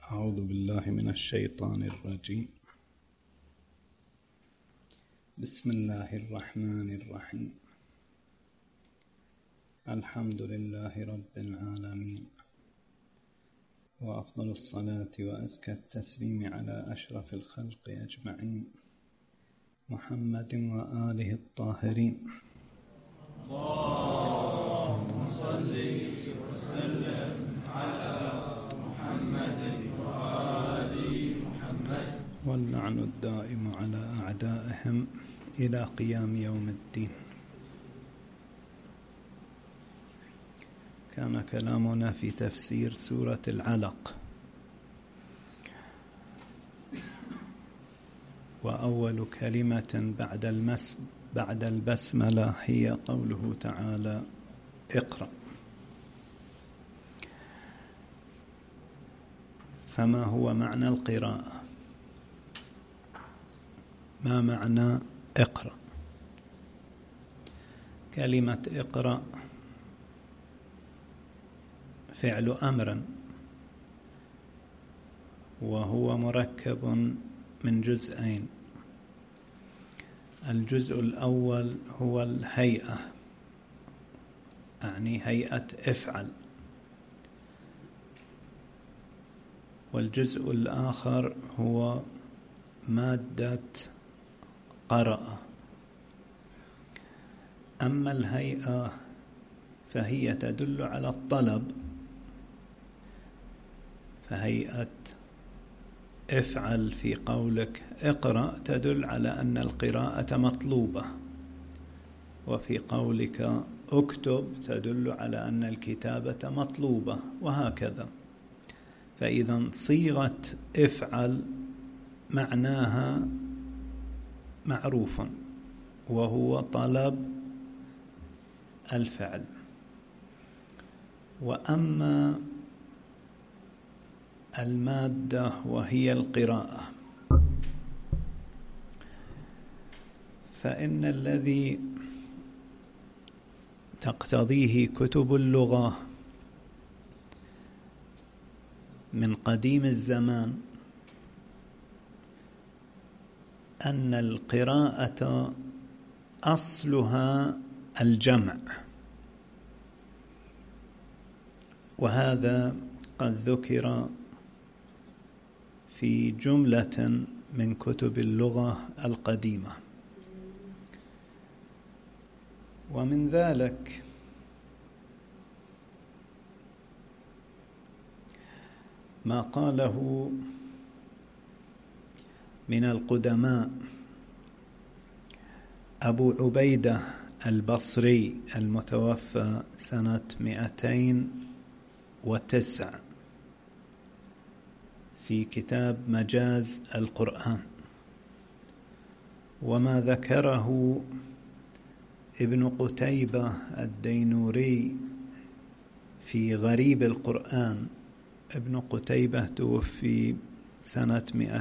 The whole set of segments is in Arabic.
أعوذ بالله من الشيطان الرجيم. بسم الله الرحمن الرحيم. الحمد لله رب العالمين، وأفضل الصلاة وأزكى التسليم على أشرف الخلق أجمعين، محمد وآله الطاهرين. اللهم صل وسلم على محمد وآل محمد، واللعن الدائم على أعدائهم إلى قيام يوم الدين. كان كلامنا في تفسير سورة العلق، وأول كلمة بعد البسملة هي قوله تعالى: اقرأ. فما هو معنى القراءة؟ ما معنى اقرأ؟ كلمة اقرأ فعل أمر، وهو مركب من جزئين. الجزء الأول هو الهيئة، يعني هيئة افعل، والجزء الآخر هو مادة قرأ. أما الهيئة فهي تدل على الطلب، فهيئة افعل في قولك اقرأ تدل على أن القراءة مطلوبة، وفي قولك اكتب تدل على أن الكتابة مطلوبة، وهكذا. فإذا صيغة افعل معناها معروف، وهو طلب الفعل. وأما المادة وهي القراءة، فإن الذي تقتضيه كتب اللغة من قديم الزمان أن القراءة أصلها الجمع، وهذا قد ذكر في جملة من كتب اللغة القديمة. ومن ذلك ما قاله من القدماء أبو عبيدة البصري المتوفى سنة 209 في كتاب مجاز القرآن، وما ذكره ابن قتيبة الدينوري في غريب القرآن. ابن قتيبة توفي سنة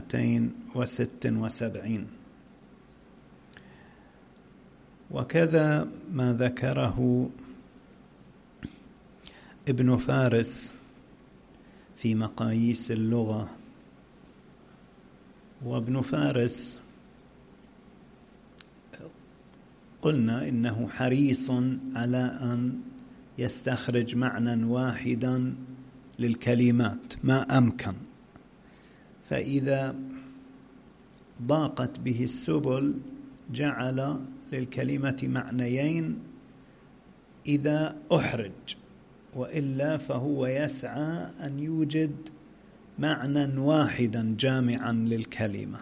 276. وكذا ما ذكره ابن فارس في مقاييس اللغة. وابن فارس قلنا إنه حريص على أن يستخرج معنى واحدا للكلمات ما أمكن، فإذا ضاقت به السبل جعل للكلمة معنيين إذا أحرج، وإلا فهو يسعى أن يوجد معنى واحدا جامعا للكلمة.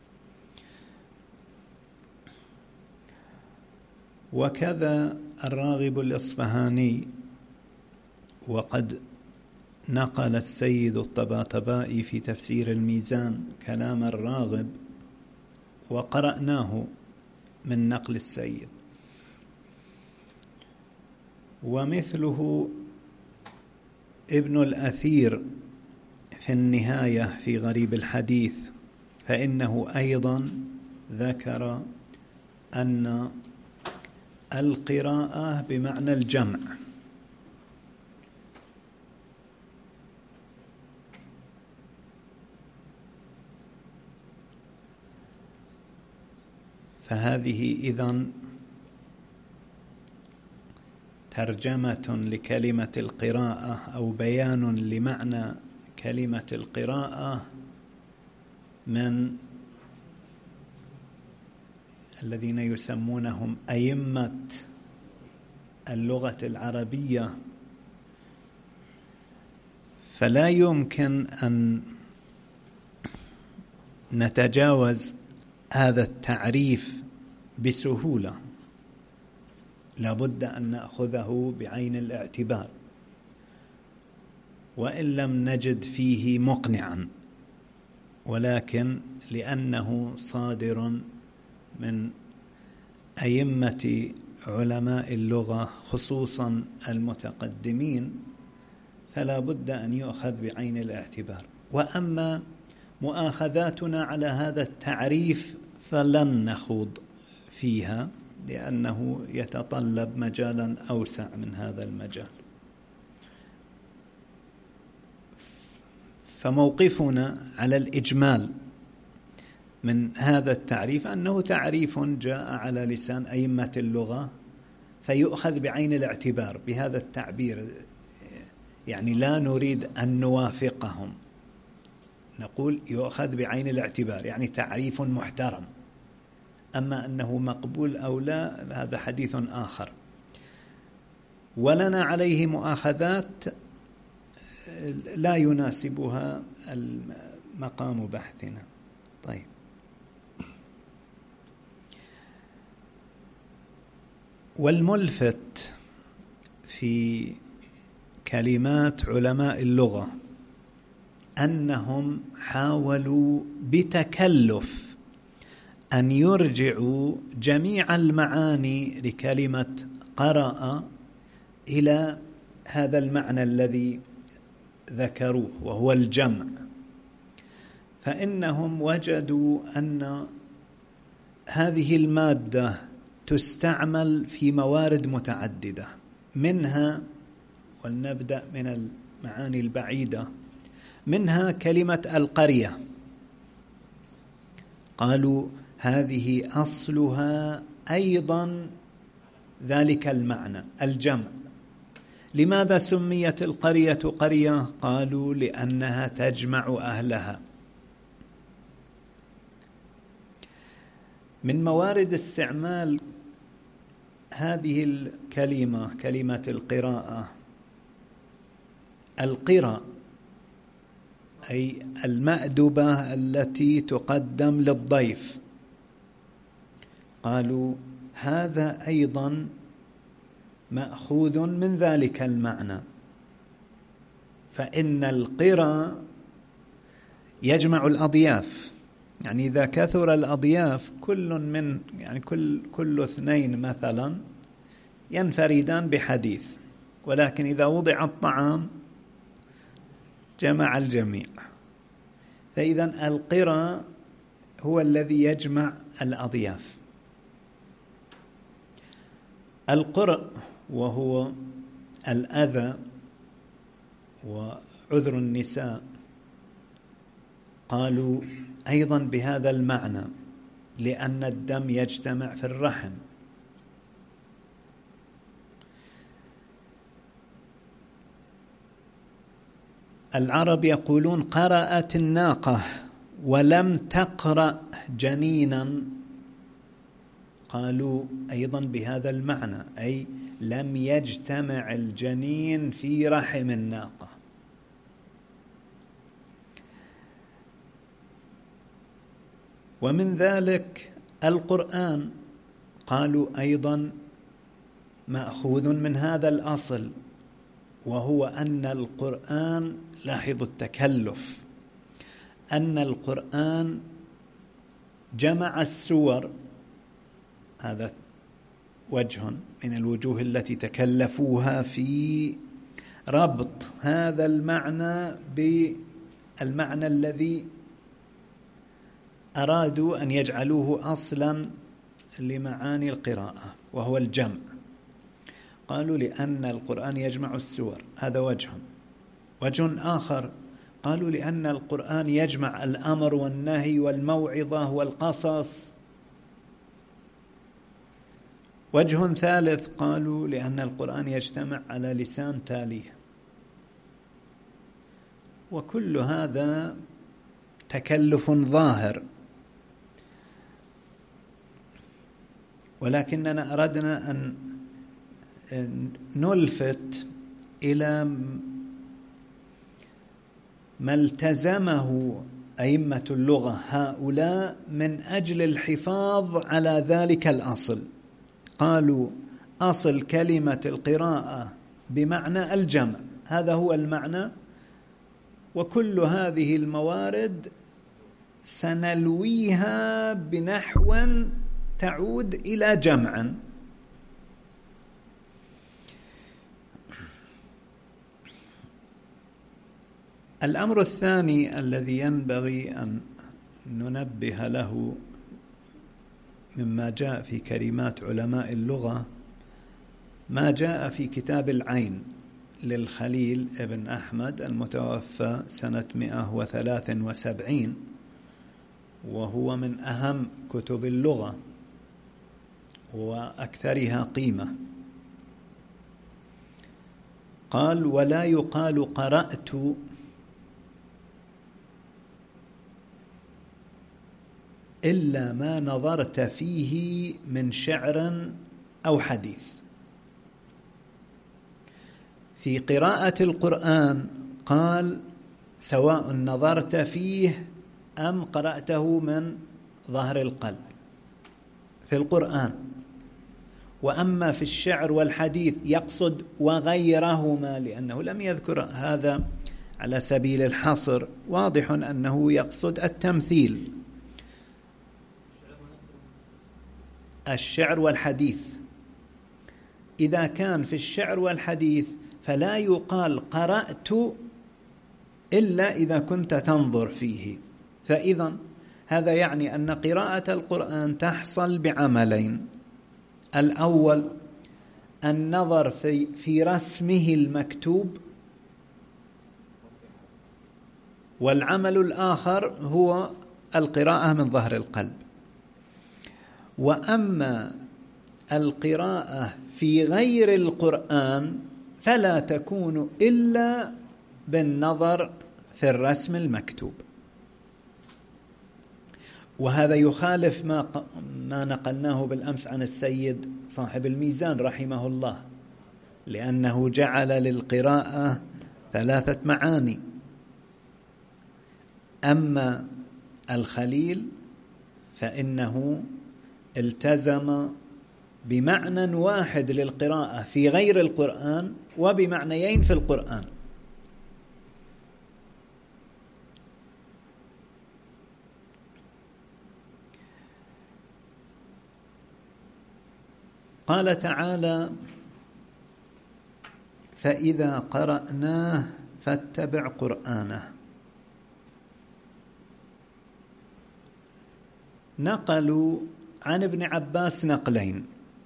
وكذا الراغب الإصفهاني، وقد نقل السيد الطباطبائي في تفسير الميزان كلام الراغب وقرأناه من نقل السيد. ومثله ابن الأثير في النهاية في غريب الحديث، فإنه أيضا ذكر أن القراءة بمعنى الجمع. فهذه إذن ترجمة لكلمة القراءة أو بيان لمعنى كلمة القراءة من الذين يسمونهم أئمة اللغة العربية. فلا يمكن أن نتجاوز هذا التعريف بسهولة، لابد أن نأخذه بعين الاعتبار، وإن لم نجد فيه مقنعا، ولكن لأنه صادر من أئمة علماء اللغة خصوصا المتقدمين، فلا بد أن يؤخذ بعين الاعتبار. وأما مؤاخذاتنا على هذا التعريف فلن نخوض فيها، لأنه يتطلب مجالا أوسع من هذا المجال. فموقفنا على الإجمال من هذا التعريف أنه تعريف جاء على لسان أئمة اللغة، فيؤخذ بعين الاعتبار بهذا التعبير، يعني لا نريد أن نوافقهم، نقول يؤخذ بعين الاعتبار، يعني تعريف محترم. أما أنه مقبول أو لا هذا حديث آخر، ولنا عليه مؤاخذات لا يناسبها مقام بحثنا. طيب، والملفت في كلمات علماء اللغة أنهم حاولوا بتكلف أن يرجعوا جميع المعاني لكلمة قرأ إلى هذا المعنى الذي ذكروه وهو الجمع. فإنهم وجدوا أن هذه المادة تستعمل في موارد متعددة، منها، ولنبدأ من المعاني البعيدة، منها كلمة القرية. قالوا هذه أصلها أيضا ذلك المعنى الجمع. لماذا سميت القرية قرية؟ قالوا لأنها تجمع أهلها. من موارد استعمال هذه الكلمة، كلمة القراءة، القرى أي المأدبة التي تقدم للضيف. قالوا هذا أيضا مأخوذ من ذلك المعنى، فإن القرى يجمع الأضياف، يعني إذا كثر الأضياف كل اثنين مثلا ينفردان بحديث، ولكن إذا وضع الطعام جمع الجميع. فإذا القرى هو الذي يجمع الأضياف. القرء وهو الأذى وعذر النساء، قالوا أيضا بهذا المعنى، لأن الدم يجتمع في الرحم. العرب يقولون قرأت الناقة ولم تقرأ جنينا، قالوا أيضا بهذا المعنى، أي لم يجتمع الجنين في رحم الناقة. ومن ذلك القرآن، قالوا أيضا مأخوذ من هذا الأصل، وهو أن القرآن، لاحظوا التكلف، أن القرآن جمع السور. هذا وجه من الوجوه التي تكلفوها في ربط هذا المعنى بالمعنى الذي أرادوا أن يجعلوه أصلا لمعاني القراءة، وهو الجمع. قالوا لأن القرآن يجمع السور، هذا وجه. وجه آخر قالوا لأن القرآن يجمع الأمر والنهي والموعظة والقصص، وجه ثالث قالوا لأن القرآن يجتمع على لسان تاليه، وكل هذا تكلف ظاهر، ولكننا أردنا أن نلفت إلى ما التزمه أئمة اللغة هؤلاء من أجل الحفاظ على ذلك الأصل. قالوا أصل كلمة القراءة بمعنى الجمع، هذا هو المعنى، وكل هذه الموارد سنلويها بنحو تعود إلى جمع. الأمر الثاني الذي ينبغي أن ننبه له مما جاء في كلمات علماء اللغة ما جاء في كتاب العين للخليل ابن أحمد المتوفى سنة 173، وهو من أهم كتب اللغة وأكثرها قيمة. قال: ولا يقال قرأت إلا ما نظرت فيه من شعر أو حديث. في قراءة القرآن قال: سواء نظرت فيه أم قرأته من ظهر القلب في القرآن. وأما في الشعر والحديث يقصد وغيرهما، لأنه لم يذكر هذا على سبيل الحصر، واضح أنه يقصد التمثيل. الشعر والحديث، إذا كان في الشعر والحديث فلا يقال قرأت إلا إذا كنت تنظر فيه. فإذا هذا يعني أن قراءة القرآن تحصل بعملين: الأول النظر في رسمه المكتوب، والعمل الآخر هو القراءة من ظهر القلب. وأما القراءة في غير القرآن فلا تكون إلا بالنظر في الرسم المكتوب. وهذا يخالف ما نقلناه بالأمس عن السيد صاحب الميزان رحمه الله، لأنه جعل للقراءة 3 معاني. أما الخليل فإنه التزم بمعنى واحد للقراءة في غير القرآن وبمعنيين في القرآن. قال تعالى: فإذا قرأناه فاتبع قرآنه. نقلوا عن ابن عباس نقلين.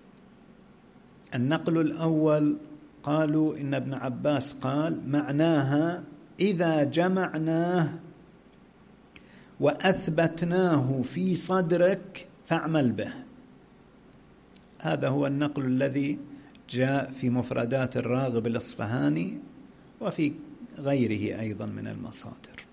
النقل الأول قالوا إن ابن عباس قال معناها: إذا جمعناه وأثبتناه في صدرك فاعمل به. هذا هو النقل الذي جاء في مفردات الراغب الأصفهاني وفي غيره أيضا من المصادر.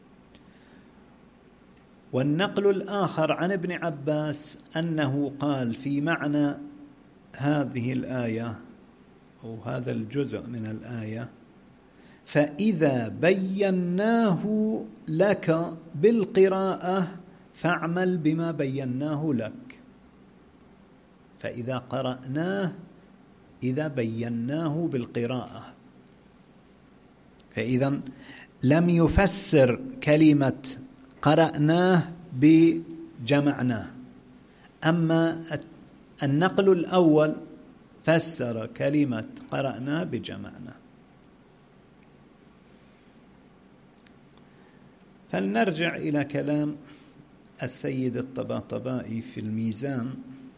والنقل الآخر عن ابن عباس أنه قال في معنى هذه الآية أو هذا الجزء من الآية: فإذا بيناه لك بالقراءة فاعمل بما بيناه لك. فإذا قرأناه إذا بيناه بالقراءة. فإذا لم يفسر كلمة قرأناه بجمعناه. أما النقل الأول فسر كلمة قرأناه بجمعناه. فلنرجع إلى كلام السيد الطباطبائي في الميزان.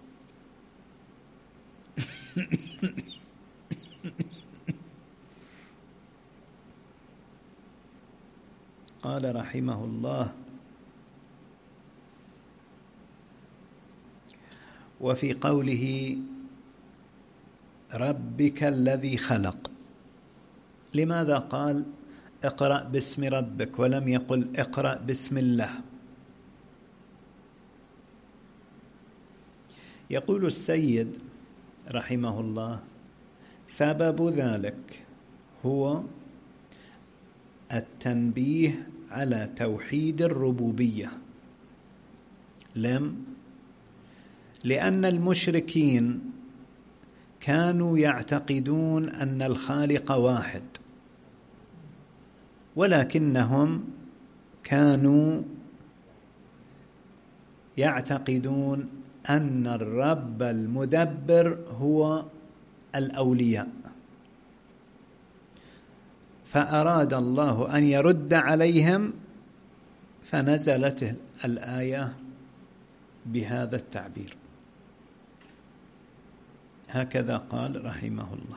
قال رحمه الله: وفي قوله ربك الذي خلق. لماذا قال اقرأ باسم ربك ولم يقل اقرأ بسم الله؟ يقول السيد رحمه الله: سبب ذلك هو التنبيه على توحيد الربوبية. لأن المشركين كانوا يعتقدون أن الخالق واحد، ولكنهم كانوا يعتقدون أن الرب المدبر هو الأولياء، فأراد الله أن يرد عليهم فنزلت الآية بهذا التعبير. هكذا قال رحمه الله.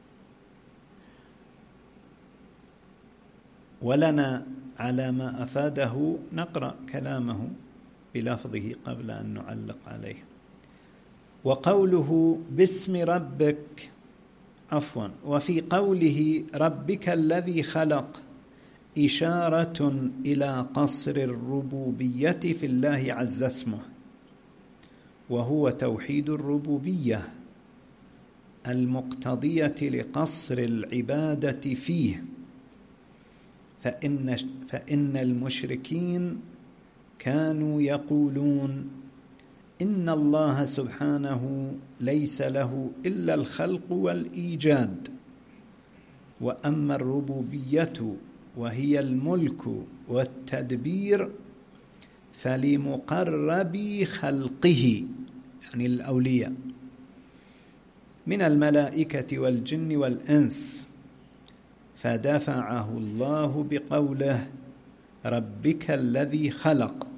ولنا على ما أفاده نقرأ كلامه بلفظه قبل أن نعلق عليه. وقوله باسم ربك وفي قوله ربك الذي خلق إشارة إلى قصر الربوبية في الله عز اسمه، وهو توحيد الربوبية المقتضية لقصر العبادة فيه، فإن المشركين كانوا يقولون إن الله سبحانه ليس له إلا الخلق والإيجاد، وأما الربوبية وهي الملك والتدبير فلمقربي خلقه، يعني الأولياء من الملائكة والجن والإنس، فدفعه الله بقوله ربك الذي خلق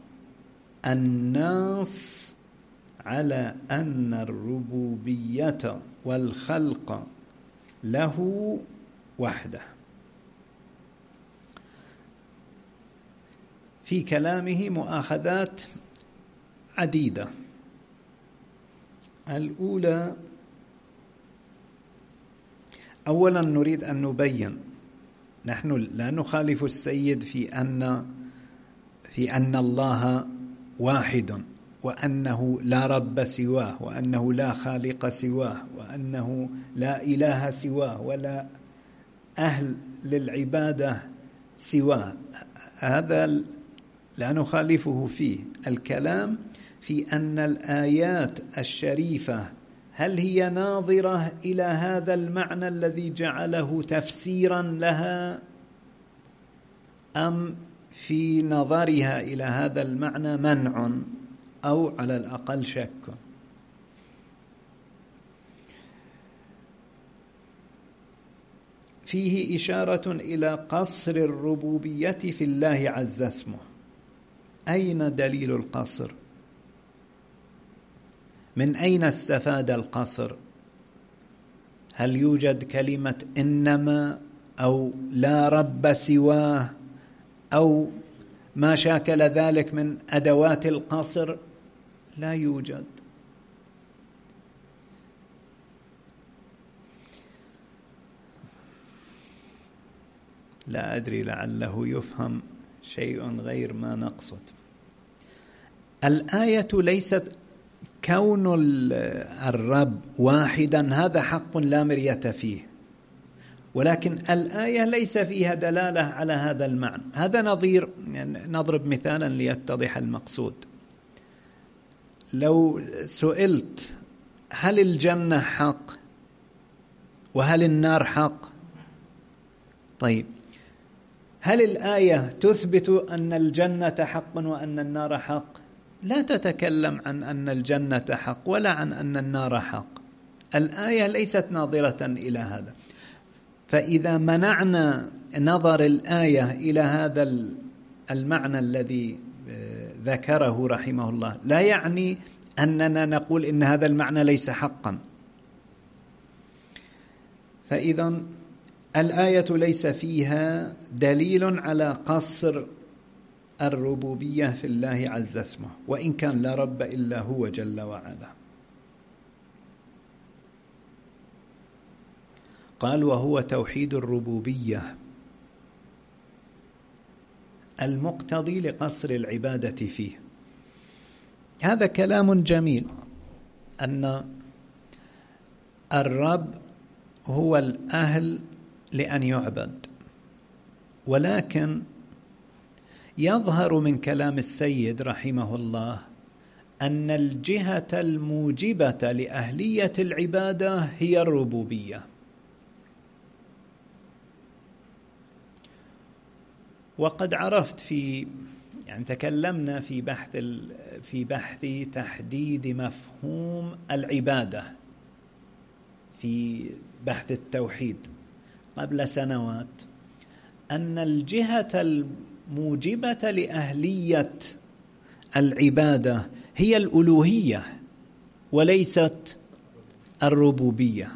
الناس على أن الربوبية والخلق له وحده. في كلامه مؤاخذات عديدة. الأولى: أولا نريد أن نبين، نحن لا نخالف السيد في أن الله واحد، وأنه لا رب سواه، وأنه لا خالق سواه، وأنه لا إله سواه، ولا أهل للعبادة سواه. هذا لا نخالفه فيه. الكلام في أن الآيات الشريفة هل هي ناظرة إلى هذا المعنى الذي جعله تفسيرا لها، أم في نظرها إلى هذا المعنى منع أو على الأقل شك. فيه إشارة إلى قصر الربوبية في الله عز اسمه. أين دليل القصر؟ من أين استفاد القصر؟ هل يوجد كلمة إنما أو لا رب سواه أو ما شاكل ذلك من أدوات القصر؟ لا يوجد. لا أدري، لعله يفهم شيء غير ما نقصد. الآية ليست كون الرب واحدا، هذا حق لا مرية فيه، ولكن الآية ليس فيها دلالة على هذا المعنى. هذا نظير، يعني نضرب مثالا ليتضح المقصود. لو سئلت هل الجنة حق وهل النار حق؟ طيب، هل الآية تثبت أن الجنة حق وأن النار حق؟ لا تتكلم عن أن الجنة حق ولا عن أن النار حق. الآية ليست ناظرة إلى هذا. فإذا منعنا نظر الآية إلى هذا المعنى الذي ذكره رحمه الله، لا يعني أننا نقول إن هذا المعنى ليس حقا. فإذا الآية ليس فيها دليل على قصر الربوبية في الله عز اسمه، وإن كان لا رب إلا هو جل وعلا. قال: وهو توحيد الربوبية المقتضي لقصر العبادة فيه. هذا كلام جميل، أن الرب هو الأهل لأن يعبد، ولكن يظهر من كلام السيد رحمه الله أن الجهة الموجبة لأهلية العبادة هي الربوبية. وقد عرفت يعني تكلمنا في بحث تحديد مفهوم العبادة في بحث التوحيد قبل سنوات، أن الجهة الموجبة لأهلية العبادة هي الألوهية وليست الربوبية،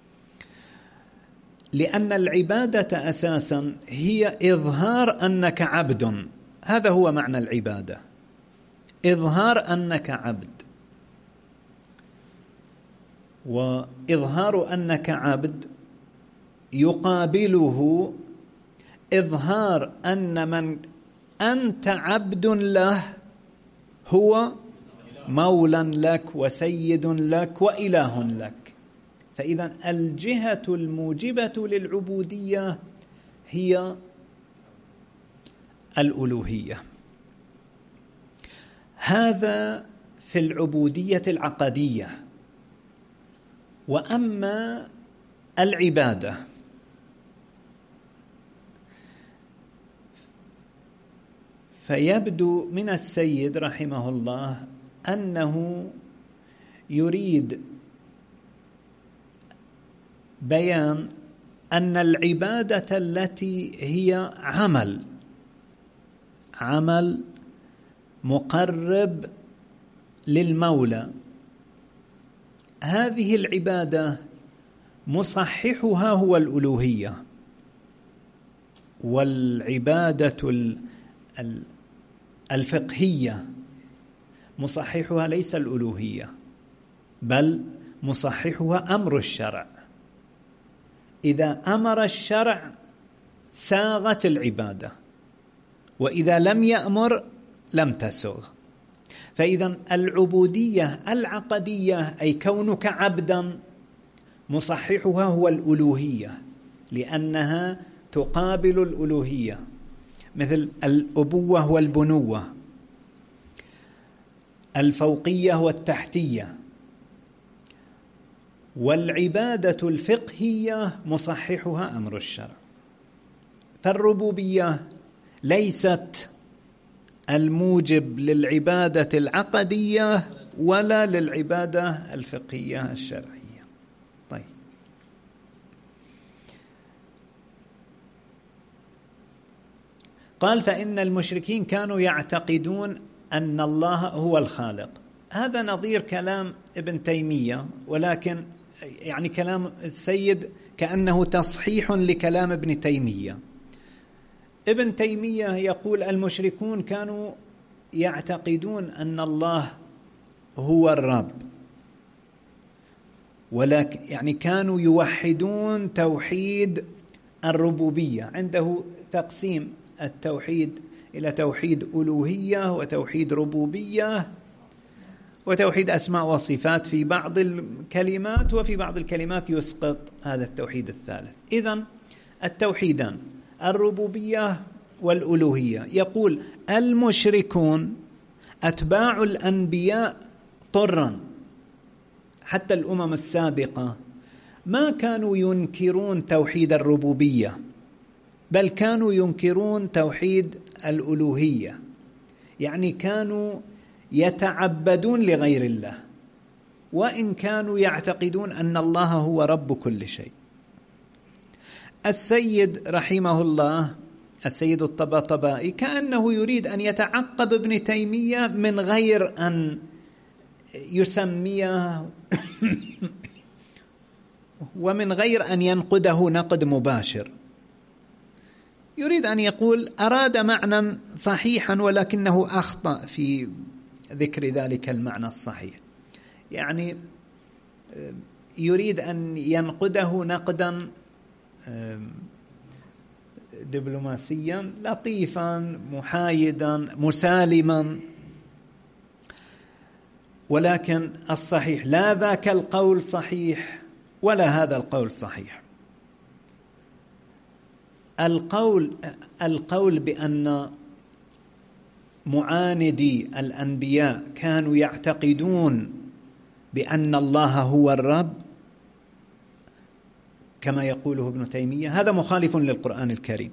لأن العبادة أساسا هي إظهار أنك عبد. هذا هو معنى العبادة، إظهار أنك عبد. وإظهار أنك عبد يقابله إظهار أن من أنت عبد له هو مولى لك وسيد لك وإله لك. فإذا الجهة الموجبة للعبودية هي الألوهية. هذا في العبودية العقدية. وأما العبادة فيبدو من السيد رحمه الله أنه يريد بيان أن العبادة التي هي عمل مقرب للمولى، هذه العبادة مصححها هو الألوهية، والعبادة الفقهية مصححها ليس الألوهية، بل مصححها أمر الشرع. إذا أمر الشرع ساغت العبادة، وإذا لم يأمر لم تسغ. فإذا العبودية العقدية أي كونك عبدا مصححها هو الألوهية، لأنها تقابل الألوهية، مثل الأبوة والبنوة، الفوقية والتحتية. والعبادة الفقهية مصححها أمر الشرع. فالربوبية ليست الموجب للعبادة العقدية ولا للعبادة الفقهية الشرعية. طيب، قال: فإن المشركين كانوا يعتقدون أن الله هو الخالق. هذا نظير كلام ابن تيمية، ولكن يعني كلام السيد كأنه تصحيح لكلام ابن تيمية. ابن تيمية يقول المشركون كانوا يعتقدون أن الله هو الرب، ولكن يعني كانوا يوحدون توحيد الربوبية. عنده تقسيم التوحيد إلى توحيد ألوهية وتوحيد ربوبية وتوحيد أسماء وصفات في بعض الكلمات، وفي بعض الكلمات يسقط هذا التوحيد الثالث. إذن التوحيدان الربوبية والألوهية. يقول المشركون أتباع الأنبياء طرا، حتى الأمم السابقة ما كانوا ينكرون توحيد الربوبية، بل كانوا ينكرون توحيد الألوهية. يعني كانوا يتعبدون لغير الله، وإن كانوا يعتقدون أن الله هو رب كل شيء. السيد رحمه الله، السيد الطباطبائي، كأنه يريد أن يتعقب ابن تيمية من غير أن يسميه ومن غير أن ينقده نقد مباشر. يريد أن يقول أراد معنى صحيحا ولكنه أخطأ في ذكر ذلك المعنى الصحيح. يعني يريد أن ينقده نقدا دبلوماسيا لطيفا محايدا مسالما، ولكن الصحيح لا ذاك القول صحيح ولا هذا القول صحيح. القول بأن معاندي الأنبياء كانوا يعتقدون بأن الله هو الرب كما يقوله ابن تيمية، هذا مخالف للقرآن الكريم.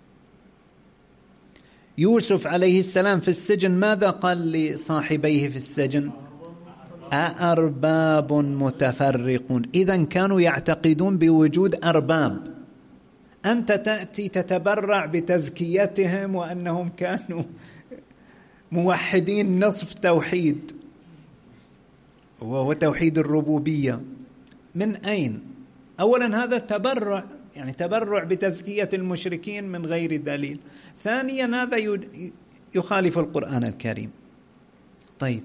يوسف عليه السلام في السجن ماذا قال لصاحبيه في السجن؟ أأرباب متفرقون. إذن كانوا يعتقدون بوجود أرباب، أنت تأتي تتبرع بتزكيتهم وأنهم كانوا موحدين نصف توحيد وهو توحيد الربوبية. من أين؟ أولا هذا تبرع، يعني تبرع بتزكية المشركين من غير دليل. ثانيا هذا يخالف القرآن الكريم. طيب،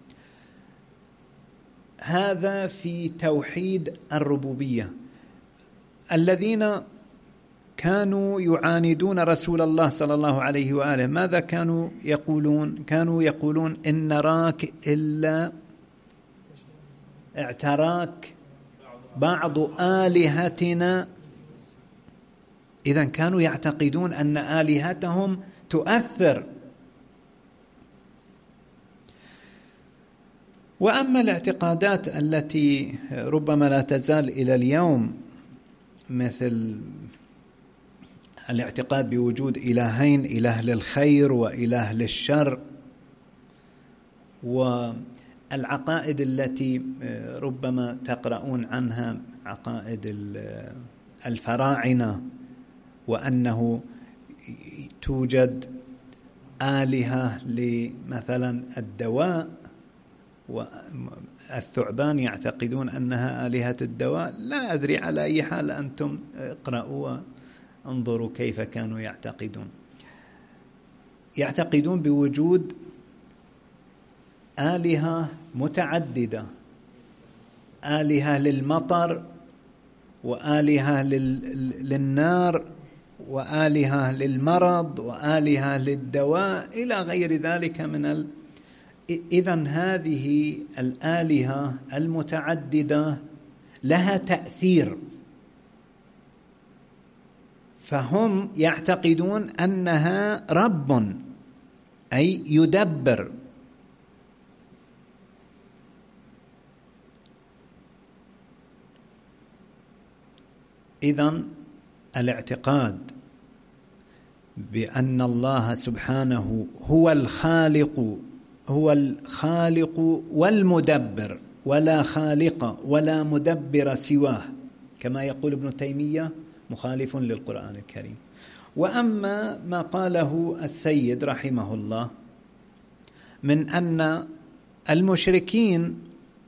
هذا في توحيد الربوبية. الذين كانوا يعاندون رسول الله صلى الله عليه وآله ماذا كانوا يقولون؟ كانوا يقولون إن نراك إلا اعتراك بعض آلهتنا. إذن كانوا يعتقدون أن آلهتهم تؤثر. وأما الاعتقادات التي ربما لا تزال إلى اليوم، مثل الاعتقاد بوجود إلهين، إله للخير وإله للشر، والعقائد التي ربما تقرؤون عنها، عقائد الفراعنة، وأنه توجد آلهة لمثلا الدواء، والثعبان يعتقدون أنها آلهة الدواء. لا أدري، على أي حال أنتم اقرأوا انظروا كيف كانوا يعتقدون بوجود آلهة متعددة، آلهة للمطر، وآلهة للنار، وآلهة للمرض، وآلهة للدواء، إلى غير ذلك من إذن هذه الآلهة المتعددة لها تأثير، فهم يعتقدون أنها رب، أي يدبر. إذن الاعتقاد بأن الله سبحانه هو الخالق والمدبر، ولا خالق ولا مدبر سواه كما يقول ابن تيمية، مخالف للقرآن الكريم. وأما ما قاله السيد رحمه الله من أن المشركين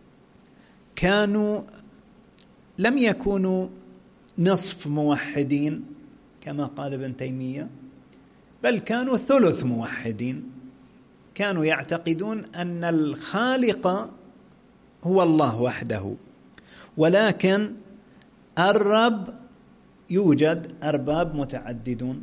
لم يكونوا نصف موحدين كما قال ابن تيمية، بل كانوا ثلث موحدين. كانوا يعتقدون أن الخالق هو الله وحده، ولكن الرب يوجد أرباب متعددون،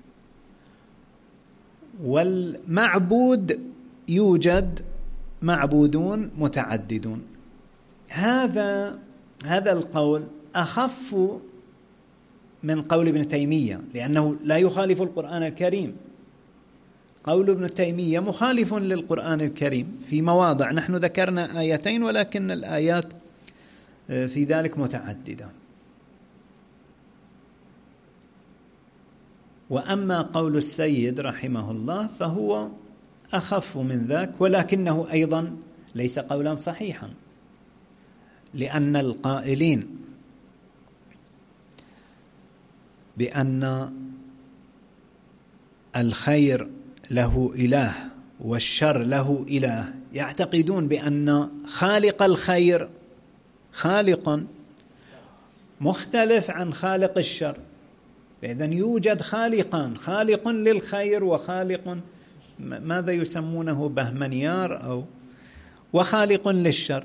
والمعبود يوجد معبودون متعددون. هذا القول أخف من قول ابن تيمية، لأنه لا يخالف القرآن الكريم. قول ابن تيمية مخالف للقرآن الكريم في مواضع، نحن ذكرنا آيتين ولكن الآيات في ذلك متعددة. وأما قول السيد رحمه الله فهو أخف من ذاك، ولكنه أيضا ليس قولا صحيحا، لأن القائلين بأن الخير له إله والشر له إله يعتقدون بأن خالق الخير خالق مختلف عن خالق الشر. إذن يوجد خالقان، خالق للخير وخالق ماذا يسمونه بهمنيار وخالق للشر.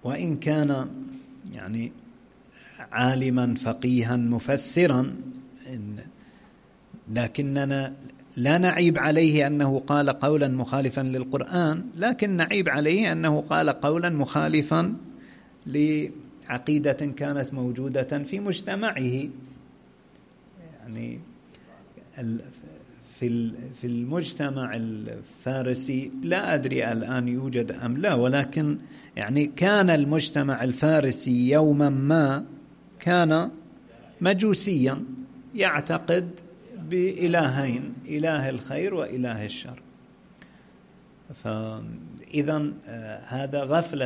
وإن كان يعني عالما فقيها مفسرا، لكننا لا نعيب عليه أنه قال قولا مخالفا للقرآن، لكن نعيب عليه أنه قال قولا مخالفا لعقيدة كانت موجودة في مجتمعه. يعني في المجتمع الفارسي، لا أدري الآن يوجد أم لا، ولكن يعني كان المجتمع الفارسي يوما ما كان مجوسيا، يعتقد بإلهين، إله الخير وإله الشر. فإذا هذا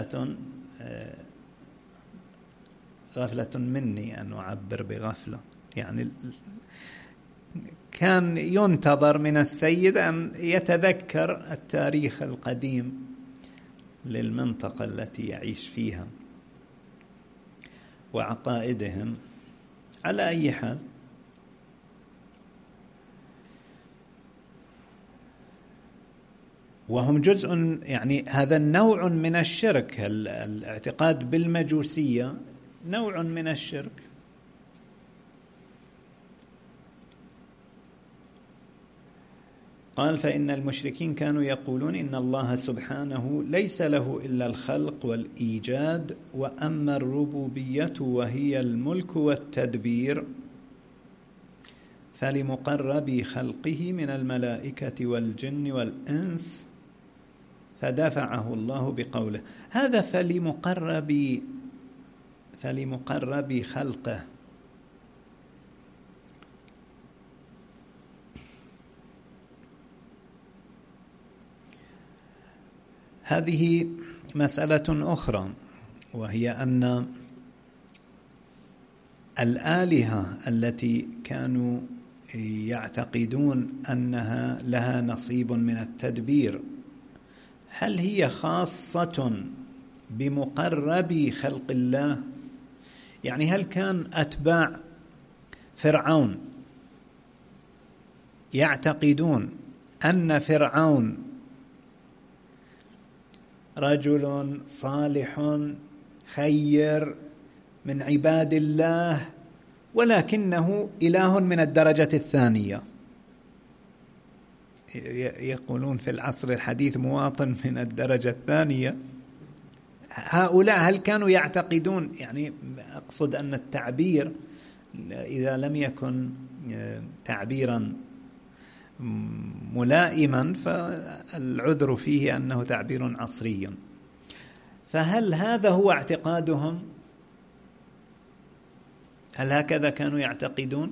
غفلة مني أن أعبر بغفلة. يعني كان ينتظر من السيد أن يتذكر التاريخ القديم للمنطقة التي يعيش فيها وعقائدهم. على أي حال، وهم جزء، يعني هذا النوع من الشرك، الاعتقاد بالمجوسية نوع من الشرك. قال: فإن المشركين كانوا يقولون إن الله سبحانه ليس له إلا الخلق والإيجاد، وأما الربوبية وهي الملك والتدبير فلمقربي خلقه من الملائكة والجن والإنس، فدفعه الله بقوله. هذا فلمقربي خلقه، هذه مسألة أخرى، وهي أن الآلهة التي كانوا يعتقدون أنها لها نصيب من التدبير، هل هي خاصة بمقربي خلق الله؟ يعني هل كان أتباع فرعون يعتقدون أن فرعون رجل صالح خير من عباد الله، ولكنه إله من الدرجة الثانية؟ يقولون في العصر الحديث مواطن من الدرجة الثانية. هؤلاء هل كانوا يعتقدون، يعني أقصد أن التعبير إذا لم يكن تعبيرا ملائما فالعذر فيه أنه تعبير عصري، فهل هذا هو اعتقادهم؟ هل هكذا كانوا يعتقدون؟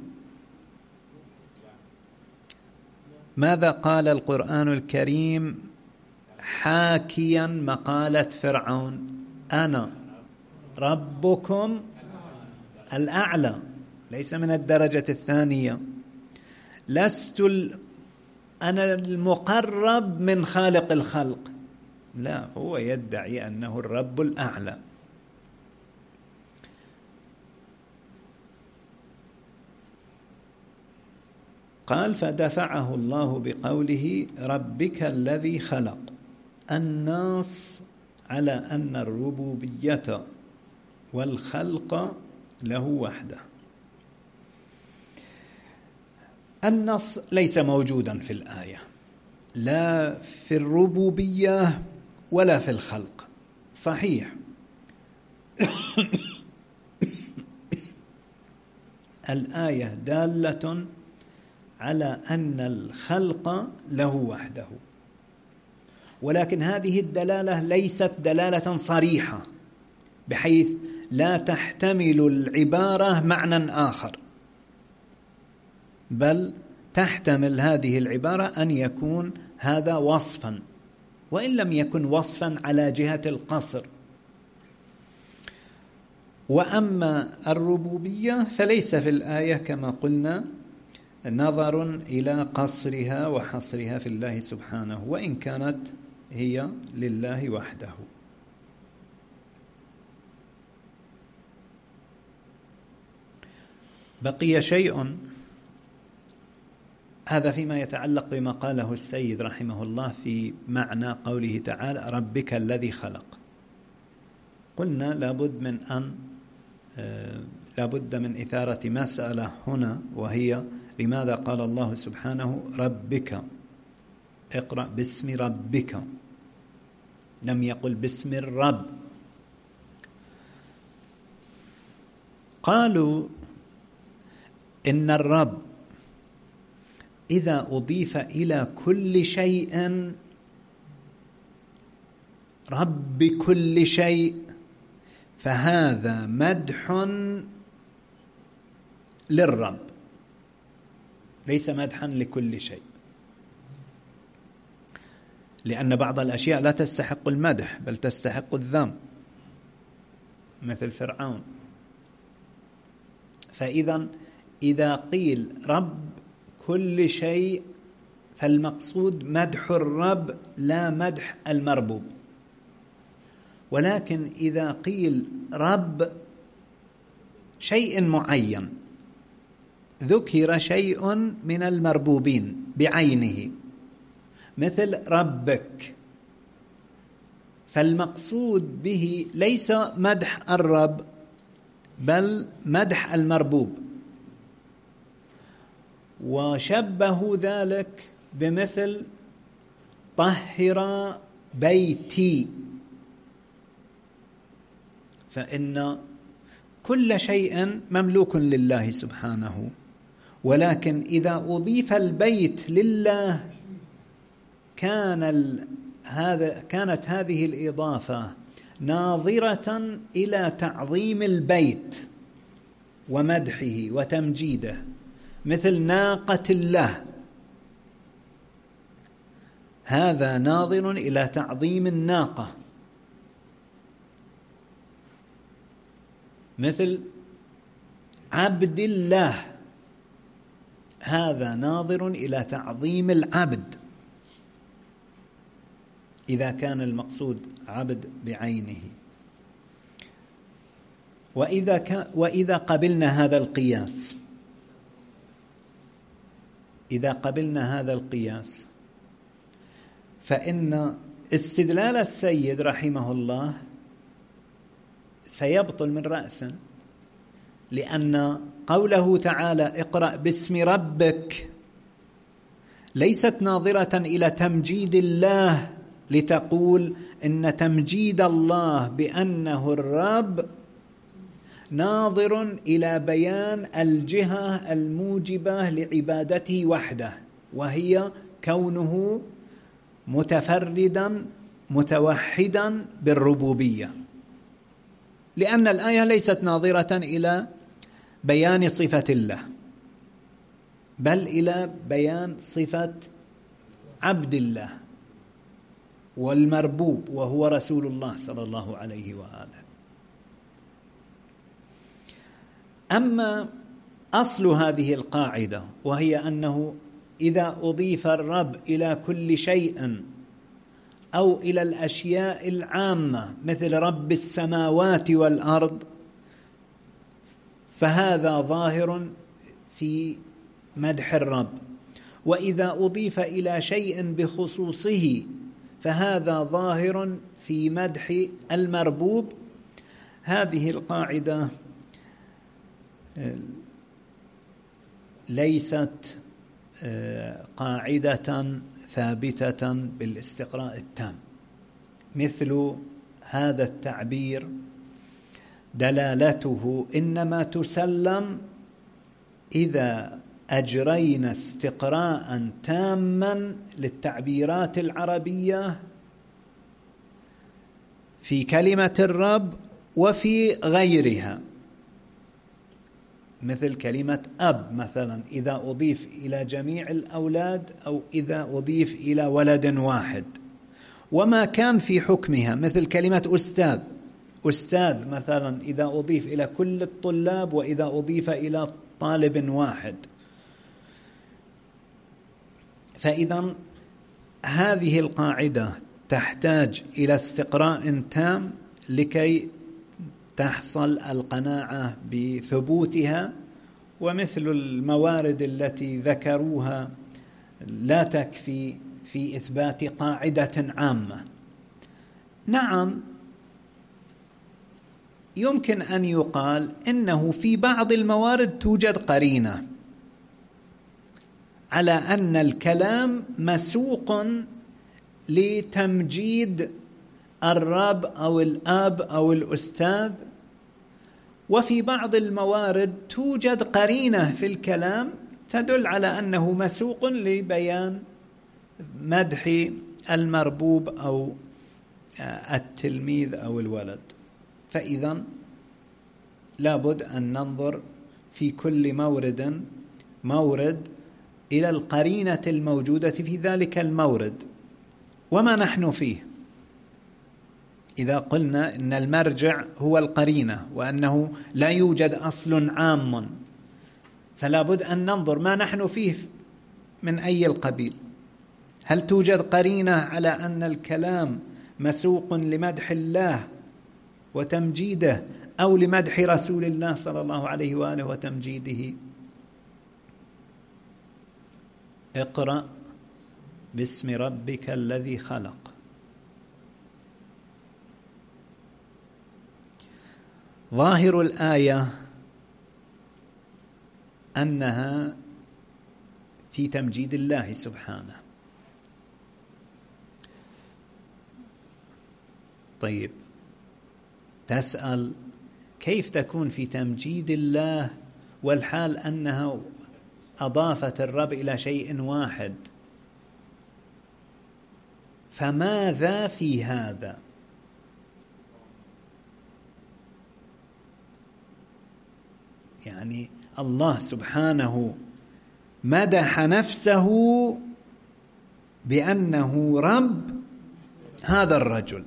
ماذا قال القرآن الكريم حاكيا مقالة فرعون؟ أنا ربكم الأعلى، ليس من الدرجة الثانية. لست أنا المقرب من خالق الخلق، لا، هو يدعي أنه الرب الأعلى. قال: فدفعه الله بقوله ربك الذي خلق، الناس على أن الربوبية والخلق له وحده. النص ليس موجودا في الآية، لا في الربوبية ولا في الخلق. صحيح الآية دالة على أن الخلق له وحده، ولكن هذه الدلالة ليست دلالة صريحة بحيث لا تحتمل العبارة معنى آخر، بل تحتمل هذه العبارة أن يكون هذا وصفا، وإن لم يكن وصفا على جهة القصر. وأما الربوبية فليس في الآية كما قلنا نظر إلى قصرها وحصرها في الله سبحانه، وإن كانت هي لله وحده. بقي شيء، هذا فيما يتعلق بما قاله السيد رحمه الله في معنى قوله تعالى ربك الذي خلق. قلنا لابد من إثارة مسألة هنا، وهي لماذا قال الله سبحانه ربك، اقرأ باسم ربك، لم يقل باسم الرب. قالوا إن الرب إذا أضيف إلى كل شيء، رب كل شيء، فهذا مدح للرب ليس مدحا لكل شيء، لأن بعض الأشياء لا تستحق المدح بل تستحق الذم، مثل فرعون. فإذا إذا قيل رب كل شيء فالمقصود مدح الرب لا مدح المربوب. ولكن إذا قيل رب شيء معين، ذكر شيء من المربوبين بعينه مثل ربك، فالمقصود به ليس مدح الرب بل مدح المربوب. وشبهوا ذلك بمثل طهر بيتي، فإن كل شيء مملوك لله سبحانه، ولكن إذا أضيف البيت لله كانت هذه الإضافة ناظرة إلى تعظيم البيت ومدحه وتمجيده، مثل ناقة الله، هذا ناظر إلى تعظيم الناقة. مثل عبد الله، هذا ناظر إلى تعظيم العبد إذا كان المقصود عبد بعينه. وإذا قبلنا هذا القياس فإن استدلال السيد رحمه الله سيبطل من رأسه، لأن قوله تعالى اقرأ باسم ربك ليست ناظرة إلى تمجيد الله لتقول إن تمجيد الله بأنه الرب ناظر إلى بيان الجهة الموجبة لعبادته وحده، وهي كونه متفردا متوحدا بالربوبية، لأن الآية ليست ناظرة إلى بيان صفة الله بل إلى بيان صفة عبد الله والمربوب وهو رسول الله صلى الله عليه وآله. أما أصل هذه القاعدة وهي أنه إذا أضيف الرب إلى كل شيء أو إلى الأشياء العامة مثل رب السماوات والأرض فهذا ظاهر في مدح الرب، وإذا أضيف إلى شيء بخصوصه فهذا ظاهر في مدح المربوب. هذه القاعدة ليست قاعدة ثابتة بالاستقراء التام. مثل هذا التعبير دلالته إنما تسلم إذا أجرينا استقراء تاما للتعبيرات العربية في كلمة الرب وفي غيرها، مثل كلمة أب مثلا إذا أضيف إلى جميع الأولاد أو إذا أضيف إلى ولد واحد، وما كان في حكمها مثل كلمة أستاذ مثلا إذا أضيف إلى كل الطلاب وإذا أضيف إلى طالب واحد. فإذا هذه القاعدة تحتاج إلى استقراء تام لكي تحصل القناعة بثبوتها، ومثل الموارد التي ذكروها لا تكفي في إثبات قاعدة عامة. نعم يمكن أن يقال إنه في بعض الموارد توجد قرينة على أن الكلام مسوق لتمجيد الرب أو الأب أو الأستاذ، وفي بعض الموارد توجد قرينة في الكلام تدل على أنه مسوق لبيان مدح المربوب أو التلميذ أو الولد. فإذا لابد أن ننظر في كل مورد إلى القرينة الموجودة في ذلك المورد وما نحن فيه. إذا قلنا إن المرجع هو القرينة وأنه لا يوجد أصل عام، فلا بد أن ننظر ما نحن فيه من أي القبيل. هل توجد قرينة على أن الكلام مسوق لمدح الله وتمجيده أو لمدح رسول الله صلى الله عليه وآله وتمجيده؟ اقرأ باسم ربك الذي خلق. ظاهر الآية أنها في تمجيد الله سبحانه. طيب، تسأل كيف تكون في تمجيد الله والحال أنها أضافت الرب إلى شيء واحد؟ فماذا في هذا؟ يعني الله سبحانه مدح نفسه بأنه رب هذا الرجل،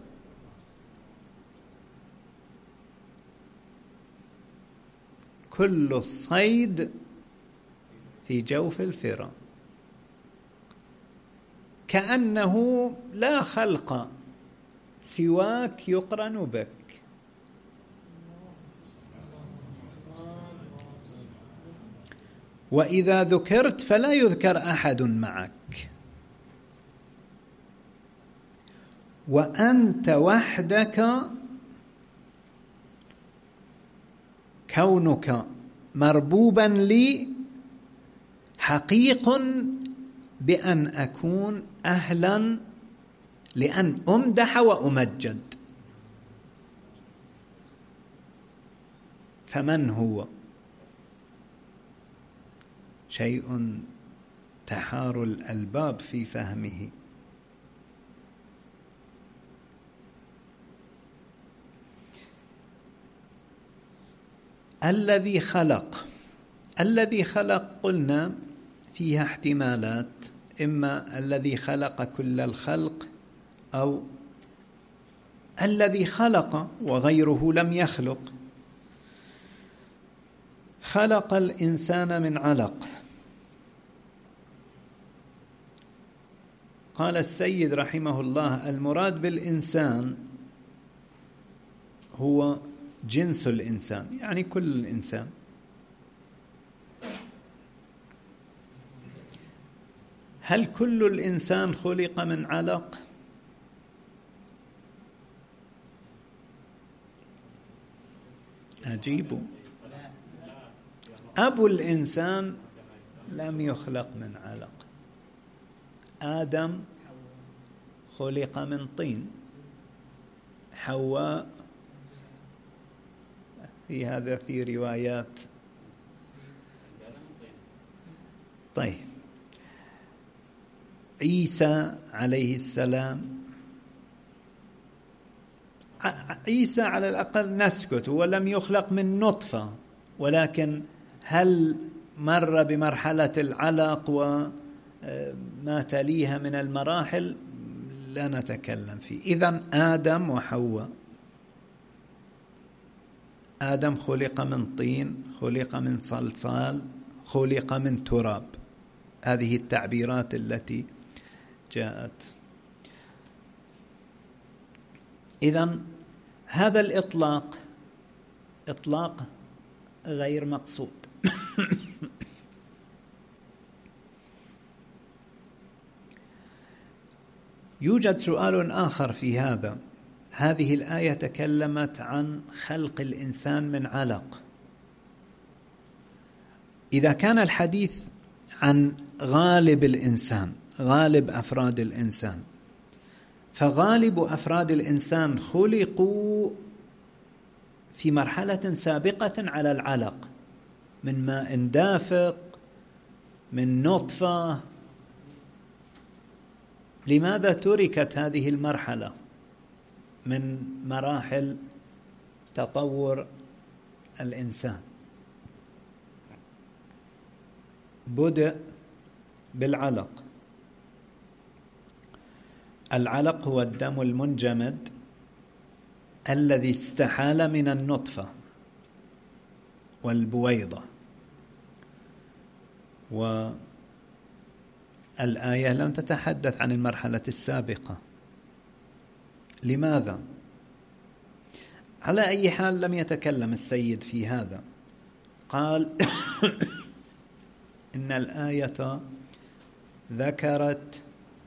كل الصيد في جوف الفرا، كأنه لا خلق سواك يقرن بك. وإذا ذكرت فلا يذكر أحد معك، وأنت وحدك كونك مربوبا لي حقيق بأن أكون أهلا لأن أمدح وأمجد. فمن هو؟ شيء تحار الألباب في فهمه. الذي خلق قلنا فيها احتمالات، إما الذي خلق كل الخلق، أو الذي خلق وغيره لم يخلق. خلق الإنسان من علق. قال السيد رحمه الله: المراد بالإنسان هو جنس الإنسان، يعني كل الإنسان. هل كل الإنسان خلق من علق؟ أجيبوا. أبو الإنسان لم يخلق من علق. آدم خلق من طين. حواء في هذا في روايات. طيب، عيسى عليه السلام، عيسى على الأقل نسكت، ولم يخلق من نطفة، ولكن هل مر بمرحلة العلق وما تليها من المراحل؟ لا نتكلم فيه. إذن آدم وحواء. آدم خلق من طين، خلق من صلصال، خلق من تراب. هذه التعبيرات التي جاءت. إذن هذا الإطلاق إطلاق غير مقصود. يوجد سؤال آخر في هذا: هذه الآية تكلمت عن خلق الإنسان من علق. إذا كان الحديث عن غالب الإنسان، غالب أفراد الإنسان، فغالب أفراد الإنسان خلقوا في مرحلة سابقة على العلق، من ماء دافق، من نطفة. لماذا تركت هذه المرحلة من مراحل تطور الإنسان؟ بدأ بالعلق. العلق هو الدم المنجمد الذي استحال من النطفة والبويضة. والآية لم تتحدث عن المرحلة السابقة. لماذا؟ على أي حال لم يتكلم السيد في هذا. قال إن الآية ذكرت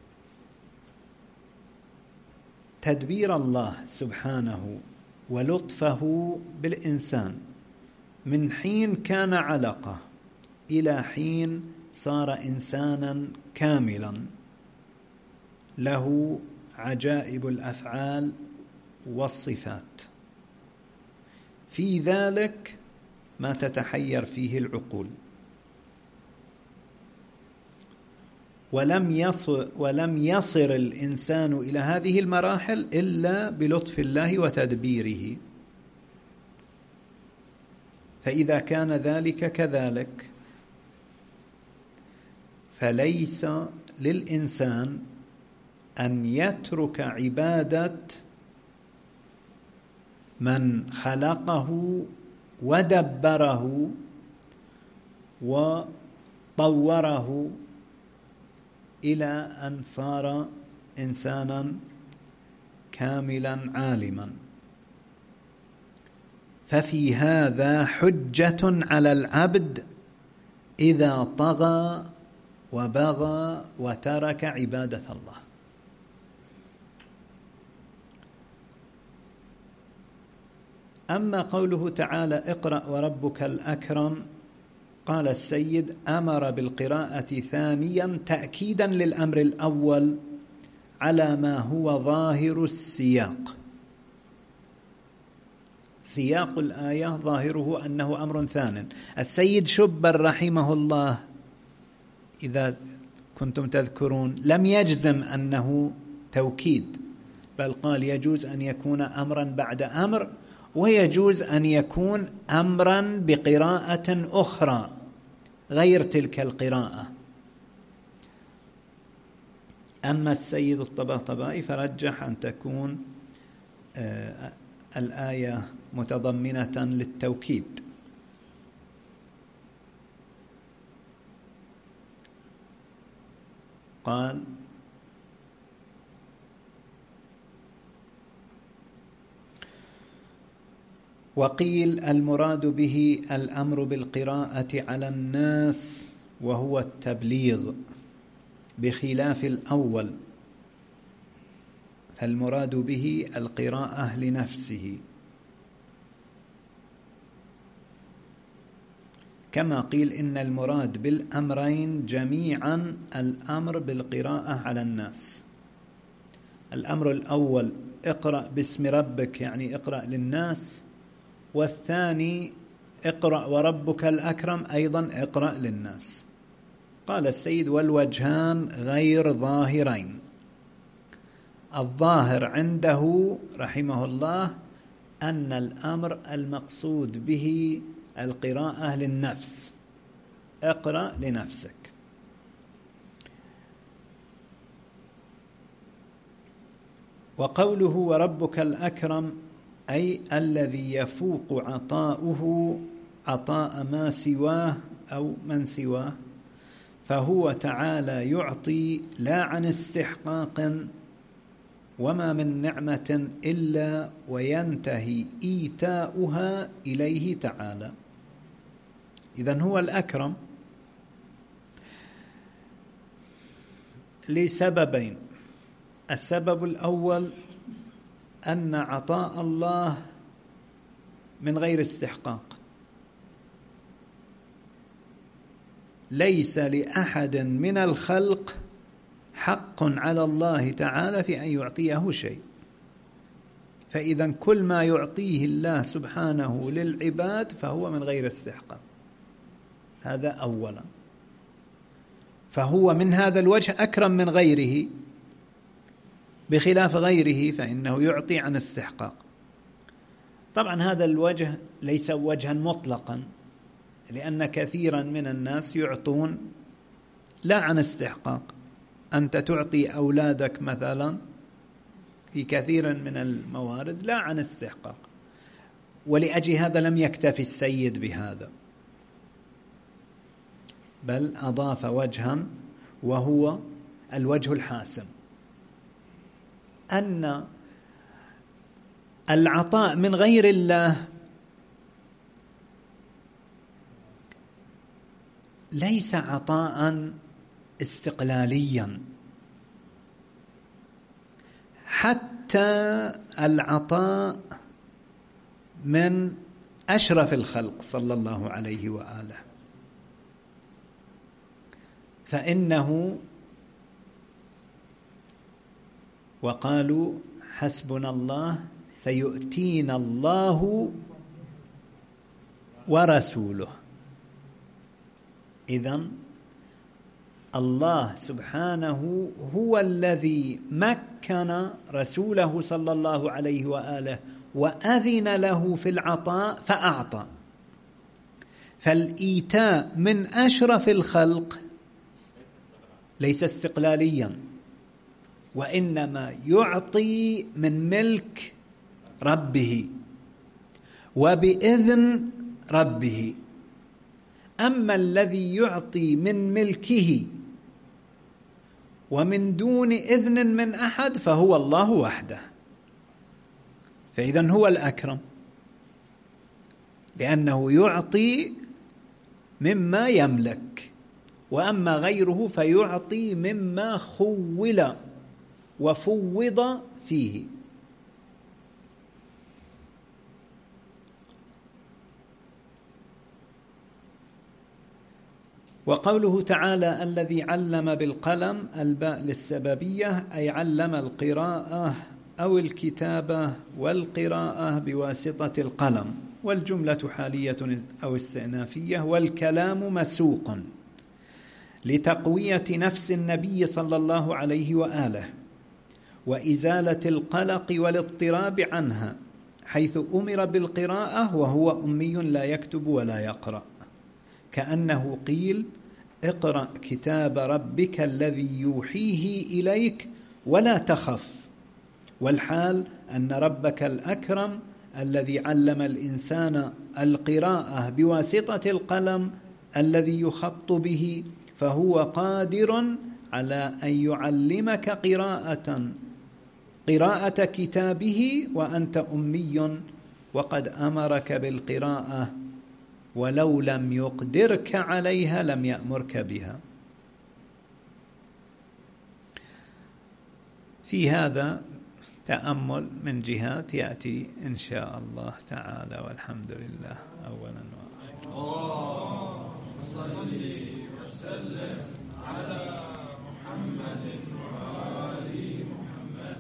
تدبير الله سبحانه ولطفه بالإنسان من حين كان علقة إلى حين صار إنسانا كاملا له عجائب الأفعال والصفات، في ذلك ما تتحير فيه العقول. ولم يصل الإنسان إلى هذه المراحل إلا بلطف الله وتدبيره. فإذا كان ذلك كذلك، فليس للإنسان أن يترك عبادة من خلقه ودبره وطوره إلى أن صار إنسانا كاملا عالما. ففي هذا حجة على العبد إذا طغى وبغى وترك عبادة الله. أما قوله تعالى اقرأ وربك الأكرم، قال السيد أمر بالقراءة ثانيا تأكيدا للأمر الأول على ما هو ظاهر السياق. سياق الآية ظاهره أنه أمر ثان. السيد شبر رحمه الله إذا كنتم تذكرون لم يجزم أنه توكيد، بل قال يجوز أن يكون أمرا بعد أمر، ويجوز أن يكون أمرا بقراءة أخرى غير تلك القراءة. أما السيد الطباطبائي فرجح أن تكون الآية متضمنة للتوكيد. قال وقيل المراد به الأمر بالقراءة على الناس وهو التبليغ بخلاف الأول، فالمراد به القراءة لنفسه، كما قيل إن المراد بالأمرين جميعا الأمر بالقراءة على الناس. الأمر الأول اقرأ باسم ربك، يعني اقرأ للناس، والثاني اقرأ وربك الأكرم أيضا اقرأ للناس. قال السيد والوجهان غير ظاهرين. الظاهر عنده رحمه الله أن الأمر المقصود به القراءة للنفس، اقرأ لنفسك. وقوله وربك الأكرم أي الذي يفوق عطاؤه عطاء ما سواه أو من سواه، فهو تعالى يعطي لا عن استحقاق، وما من نعمة إلا وينتهي إيتاؤها إليه تعالى. إذن هو الأكرم لسببين. السبب الأول أن عطاء الله من غير استحقاق. ليس لأحد من الخلق حق على الله تعالى في أن يعطيه شيء، فإذا كل ما يعطيه الله سبحانه للعباد فهو من غير استحقاق. هذا أولا، فهو من هذا الوجه أكرم من غيره، بخلاف غيره فإنه يعطي عن استحقاق. طبعا هذا الوجه ليس وجها مطلقا، لأن كثيرا من الناس يعطون لا عن استحقاق. أنت تعطي أولادك مثلا في كثير من الموارد لا عن استحقاق، ولأجل هذا لم يكتفي السيد بهذا، بل أضاف وجها وهو الوجه الحاسم، أن العطاء من غير الله ليس عطاء استقلاليا، حتى العطاء من أشرف الخلق صلى الله عليه وآله، فإنه وقالوا حسبنا الله سيؤتينا الله ورسوله. إذن الله سبحانه هو الذي مكن رسوله صلى الله عليه وآله وأذن له في العطاء فأعطى. فالإيتاء من أشرف الخلق ليس استقلاليا، وإنما يعطي من ملك ربه وبإذن ربه. أما الذي يعطي من ملكه ومن دون إذن من أحد فهو الله وحده، فإذن هو الأكرم، لأنه يعطي مما يملك، وأما غيره فيعطي مما خول وفوض فيه. وقوله تعالى الذي علم بالقلم، الباء للسببية، أي علم القراءة أو الكتابة والقراءة بواسطة القلم، والجملة حالية أو استئنافية، والكلام مسوق لتقوية نفس النبي صلى الله عليه وآله وإزالة القلق والاضطراب عنها، حيث أمر بالقراءة وهو أمي لا يكتب ولا يقرأ، كأنه قيل اقرأ كتاب ربك الذي يوحيه إليك ولا تخف، والحال أن ربك الأكرم الذي علم الإنسان القراءة بواسطة القلم الذي يخط به، فهو قادر على أن يعلمك قراءة كتابه وأنت أمي، وقد أمرك بالقراءة ولو لم يقدرك عليها لم يأمرك بها. في هذا تأمل من جهات يأتي إن شاء الله تعالى، والحمد لله أولا وآخرا. اللهم صل وسلم على محمد وآل محمد.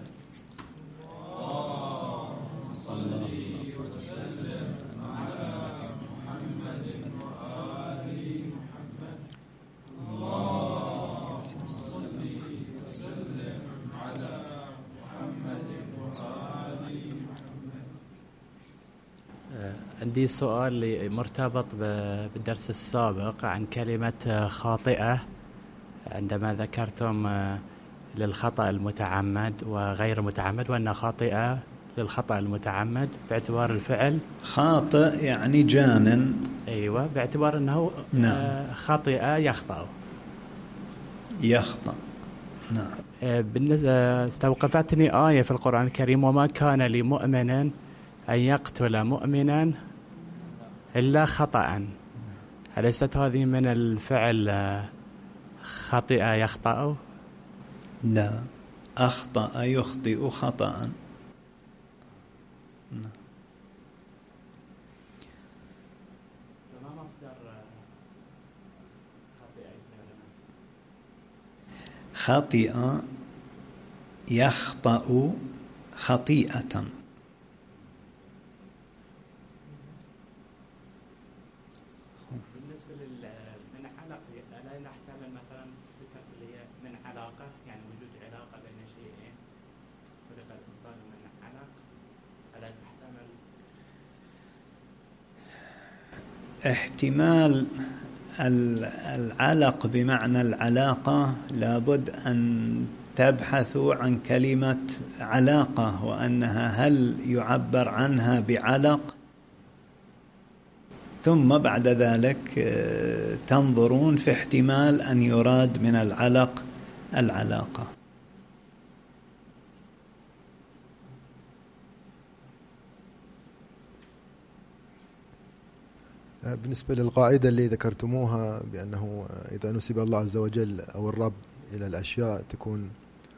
اللهم صل وسلم على محمد وآل محمد. اللهم صل وسلم على محمد وآل محمد. عندي سؤال مرتبط بالدرس السابق عن كلمة خاطئة، عندما ذكرتم للخطأ المتعمد وغير متعمد، وأن خاطئة للخطأ المتعمد باعتبار الفعل خاطئ يعني جانن. أيوة، باعتبار أنه نعم. خاطئة يخطأ. نعم. بالنسبة استوقفتني آية في القرآن الكريم: وما كان لمؤمن أن يقتل مؤمنا إلا خطأ. أليست هذه من الفعل خطئ يخطأ؟ لا، أخطأ يخطئ خطأ. خطئ يخطأ خطيئة. بالنسبة من علق لا نحتمل مثلا فكرة اللي هي من علاقة، يعني وجود علاقة بين شيئين، خلق الإنسان من علق، ألا تحتمل احتمال العلق بمعنى العلاقة لابد أن تبحثوا عن كلمة علاقة وأنها هل يعبر عنها بعلق، ثم بعد ذلك تنظرون في احتمال أن يراد من العلق العلاقة. بالنسبة للقاعدة اللي ذكرتموها بأنه إذا نسب الله عز وجل أو الرب إلى الأشياء تكون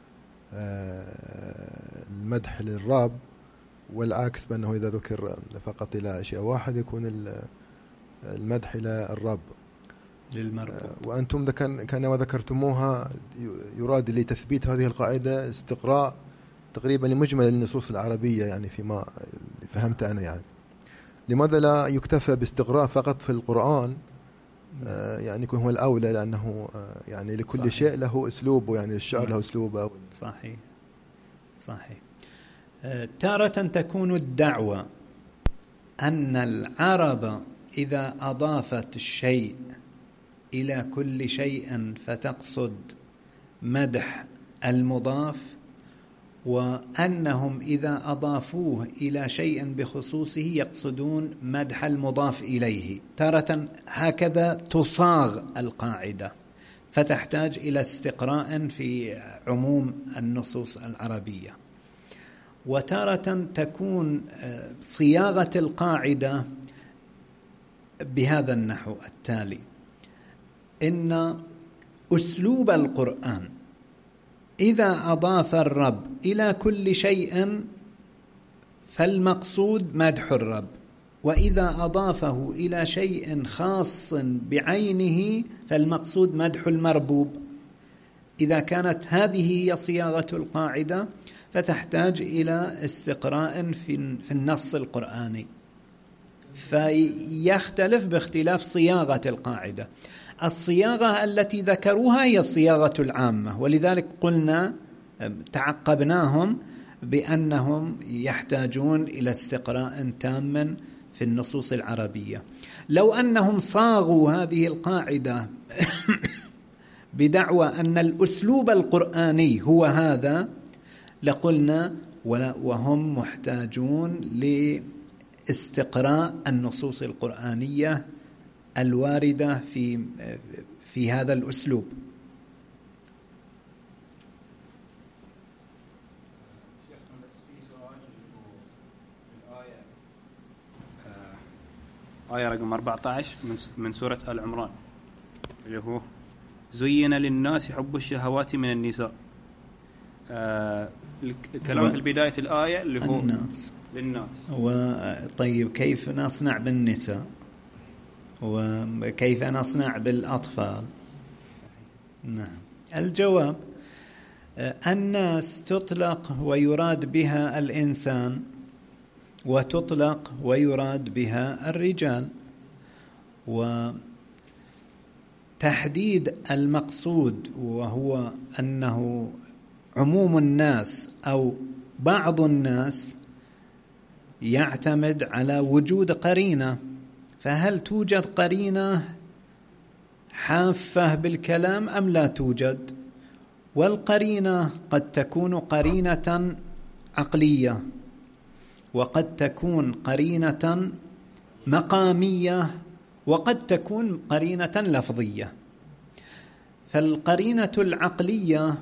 المدح للرب، والعكس بأنه إذا ذكر فقط إلى أشياء واحد يكون المدح إلى الرب للمربوب. وأنتم كما ذكرتموها يراد لتثبيت هذه القاعدة استقراء تقريبا لمجمل النصوص العربية، يعني فيما فهمت أنا. يعني لماذا لا يكتفى باستقراء فقط في القرآن؟ يعني يكون هو الأولى، لأنه يعني لكل صحيح. شيء له أسلوبه، يعني الشعر له أسلوبه. صحيح صحيح. تارة تكون الدعوة أن العرب إذا أضافت الشيء إلى كل شيء فتقصد مدح المضاف، وأنهم إذا أضافوه إلى شيء بخصوصه يقصدون مدح المضاف إليه. تارة هكذا تصاغ القاعدة، فتحتاج إلى استقراء في عموم النصوص العربية. وتارة تكون صياغة القاعدة بهذا النحو التالي: إن أسلوب القرآن إذا أضاف الرب إلى كل شيء فالمقصود مدح الرب، وإذا أضافه إلى شيء خاص بعينه فالمقصود مدح المربوب. إذا كانت هذه هي صياغة القاعدة فتحتاج إلى استقراء في النص القرآني، فيختلف باختلاف صياغة القاعدة. الصياغة التي ذكروها هي الصياغة العامة، ولذلك قلنا تعقبناهم بأنهم يحتاجون إلى استقراء تام في النصوص العربية. لو أنهم صاغوا هذه القاعدة بدعوى أن الأسلوب القرآني هو هذا لقلنا وهم محتاجون لاستقراء النصوص القرآنية الواردة في هذا الأسلوب. آية رقم 14 من سورة آل عمران، اللي هو زين للناس حب الشهوات من النساء. كلام في بداية الآية اللي هو الناس للناس. طيب كيف نصنع بالنساء وكيف نصنع بالأطفال؟ نعم، الجواب الناس تطلق ويراد بها الإنسان، وتطلق ويراد بها الرجال. وتحديد المقصود وهو أنه عموم الناس أو بعض الناس يعتمد على وجود قرينة، فهل توجد قرينة حافة بالكلام أم لا توجد؟ والقرينة قد تكون قرينة عقلية، وقد تكون قرينة مقامية، وقد تكون قرينة لفظية. فالقرينة العقلية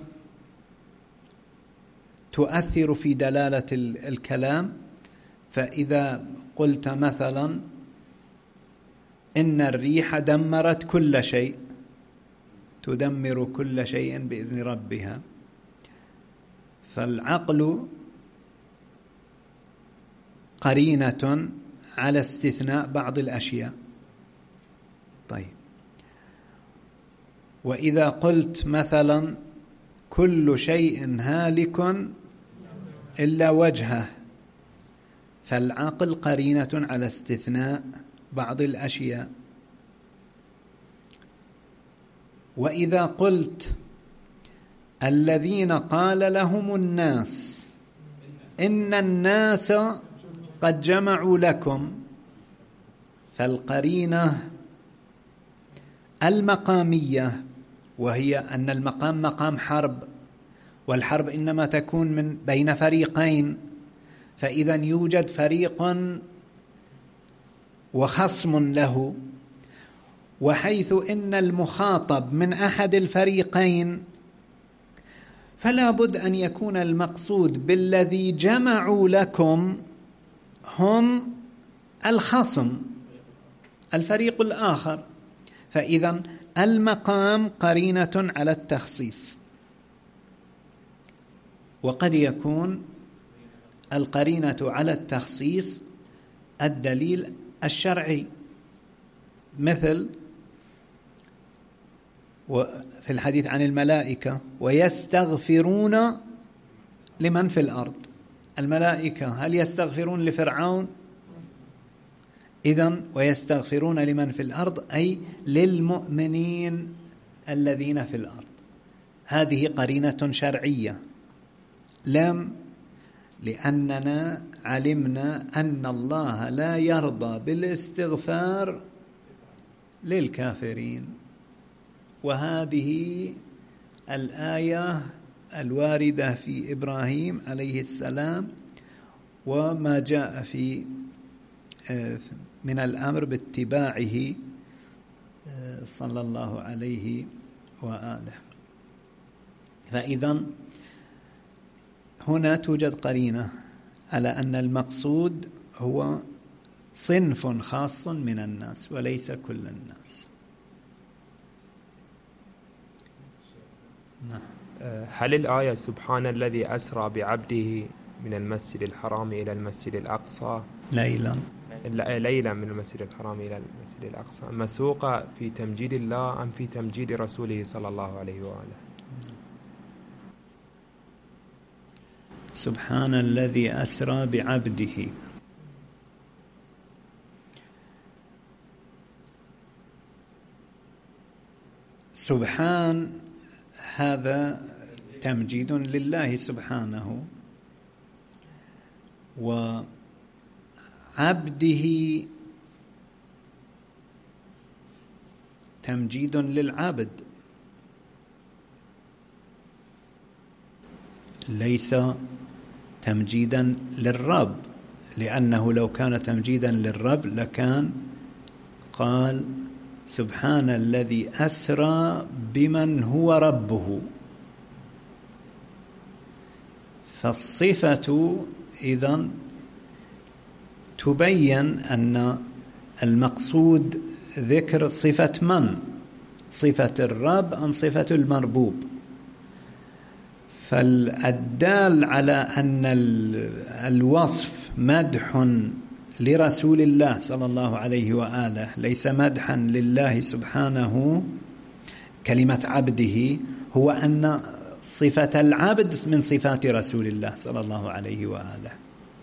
تؤثر في دلالة الكلام، فإذا قلت مثلا إن الريح دمرت كل شيء، تدمر كل شيء بإذن ربها، فالعقل قرينة على استثناء بعض الأشياء. طيب، وإذا قلت مثلا كل شيء هالك إلا وجهه، فالعقل قرينة على استثناء بعض الأشياء. وإذا قلت الذين قال لهم الناس إن الناس قد جمعوا لكم، فالقرينة المقامية، وهي أن المقام مقام حرب، والحرب إنما تكون من بين فريقين، فإذا يوجد فريق وخصم له، وحيث إن المخاطب من أحد الفريقين فلا بد أن يكون المقصود بالذي جمعوا لكم هم الخصم، الفريق الآخر. فإذا المقام قرينة على التخصيص. وقد يكون القرينة على التخصيص الدليل الشرعي، مثل في الحديث عن الملائكة ويستغفرون لمن في الأرض. الملائكة هل يستغفرون لفرعون؟ إذن ويستغفرون لمن في الأرض أي للمؤمنين الذين في الأرض. هذه قرينة شرعية، لأننا علمنا أن الله لا يرضى بالاستغفار للكافرين، وهذه الآية الواردة في إبراهيم عليه السلام، وما جاء في من الأمر باتباعه صلى الله عليه وآله. فإذا هنا توجد قرينة على أن المقصود هو صنف خاص من الناس وليس كل الناس. هل الآية سبحان الذي أسرى بعبده من المسجد الحرام إلى المسجد الأقصى ليلا من المسجد الحرام إلى المسجد الأقصى مسوقة في تمجيد الله أم في تمجيد رسوله صلى الله عليه وآله؟ سبحان الذي أسرى بعبده، سبحان هذا تمجيد لله سبحانه، وعبده تمجيد للعبد، ليس تمجيدا للرب، لأنه لو كان تمجيدا للرب لكان قال سبحان الذي أسرى بمن هو ربه. فالصفة إذن تبين أن المقصود ذكر صفة من، صفة الرب أم صفة المربوب. فالدال على أن الوصف مدح لرسول الله صلى الله عليه وآله ليس مدحا لله سبحانه كلمة عبده، هو أن صفة العبد من صفات رسول الله صلى الله عليه وآله،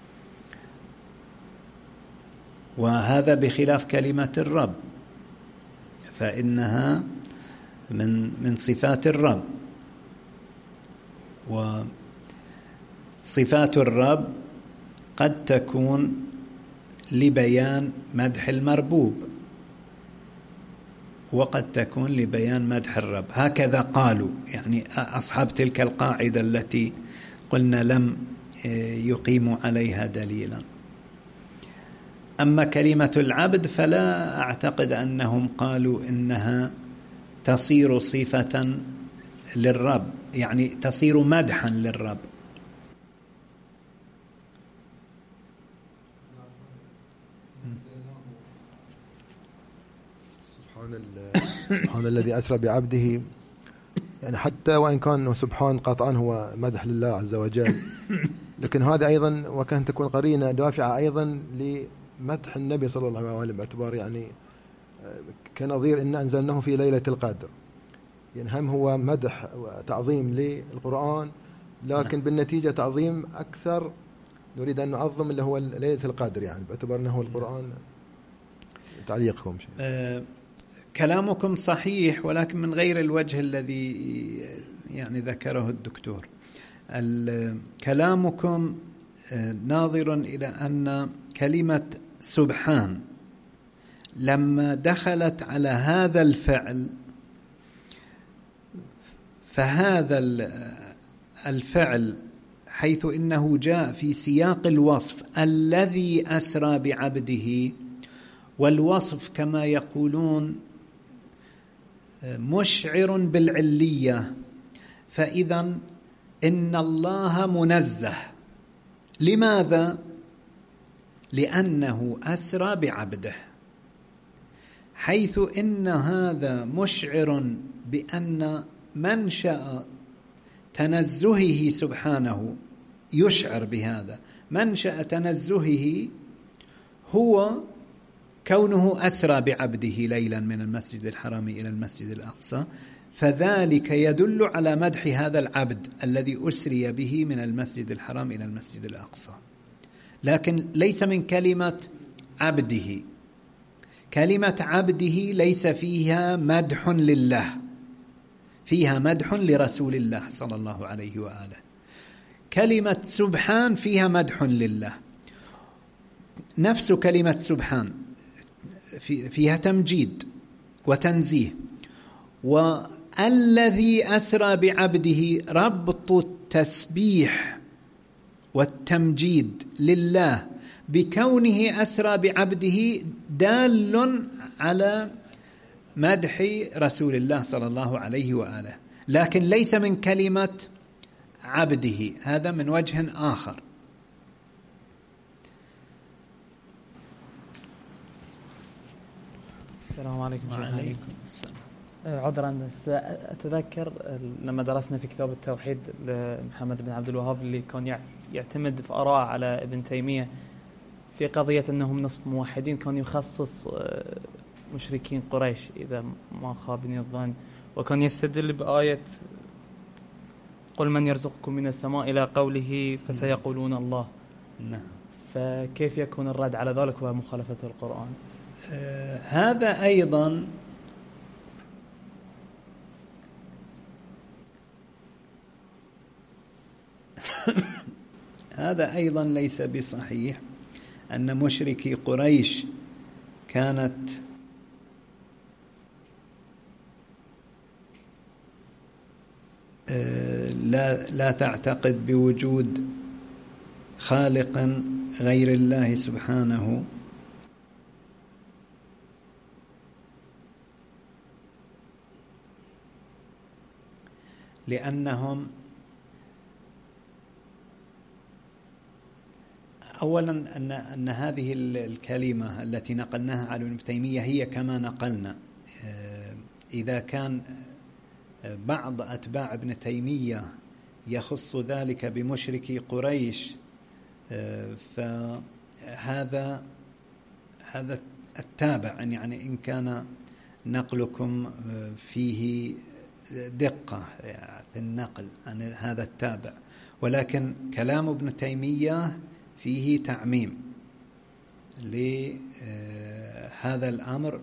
وهذا بخلاف كلمة الرب فإنها من صفات الرب. وصفات الرب قد تكون لبيان مدح المربوب وقد تكون لبيان مدح الرب، هكذا قالوا يعني أصحاب تلك القاعدة التي قلنا لم يقيموا عليها دليلا. أما كلمة العبد فلا أعتقد أنهم قالوا إنها تصير صفة للرب، يعني تصير مدحا للرب. سبحان الذي أسرى بعبده، يعني حتى وإن كان سبحان قطعا هو مدح لله عز وجل، لكن هذا أيضا وكان تكون قرينة دافعة أيضا لمدح النبي صلى الله عليه وآله، باعتبار يعني كنظير إن أنزلناه في ليلة القدر، يعني هم هو مدح وتعظيم للقرآن، لكن بالنتيجة تعظيم أكثر نريد أن نعظم اللي هو ليلة القدر، يعني باعتبار أنه هو القرآن. تعليقكم شيء؟ كلامكم صحيح، ولكن من غير الوجه الذي يعني ذكره الدكتور. كلامكم ناظر إلى أن كلمة سبحان لما دخلت على هذا الفعل، فهذا الفعل حيث إنه جاء في سياق الوصف الذي أسرى بعبده، والوصف كما يقولون مشعر بالعلية، فإذا إن الله منزه. لماذا؟ لأنه أسرى بعبده، حيث إن هذا مشعر بأن منشأ تنزهه سبحانه يشعر بهذا، منشأ تنزهه هو كونه أسرى بعبده ليلا من المسجد الحرام إلى المسجد الأقصى، فذلك يدل على مدح هذا العبد الذي أسري به من المسجد الحرام إلى المسجد الأقصى، لكن ليس من كلمة عبده. كلمة عبده ليس فيها مدح لله، فيها مدح لرسول الله صلى الله عليه وآله. كلمة سبحان فيها مدح لله، نفس كلمة سبحان فيها تمجيد وتنزيه. والذي أسرى بعبده، ربط التسبيح والتمجيد لله بكونه أسرى بعبده دال على مدح رسول الله صلى الله عليه وآله، لكن ليس من كلمة عبده، هذا من وجه آخر. السلام عليكم. وعليكم السلام. عذرا بس أتذكر لما درسنا في كتاب التوحيد لمحمد بن عبد الوهاب اللي كان يعتمد في آراء على ابن تيمية في قضية أنهم نصف موحدين، كان يخصص مشركين قريش إذا ما خابني الظن، وكان يستدل بآية قل من يرزقكم من السماء إلى قوله فسيقولون الله. نعم. فكيف يكون الرد على ذلك ومخالفة القرآن؟ هذا أيضا هذا أيضا ليس بصحيح، أن مشركي قريش كانت لا تعتقد بوجود خالق غير الله سبحانه، لأنهم أولا أن هذه الكلمة التي نقلناها على ابن تيمية هي كما نقلنا. إذا كان بعض أتباع ابن تيمية يخص ذلك بمشركي قريش، فهذا التابع، يعني إن كان نقلكم فيه دقة في النقل عن هذا التابع، ولكن كلام ابن تيمية فيه تعميم لهذا الأمر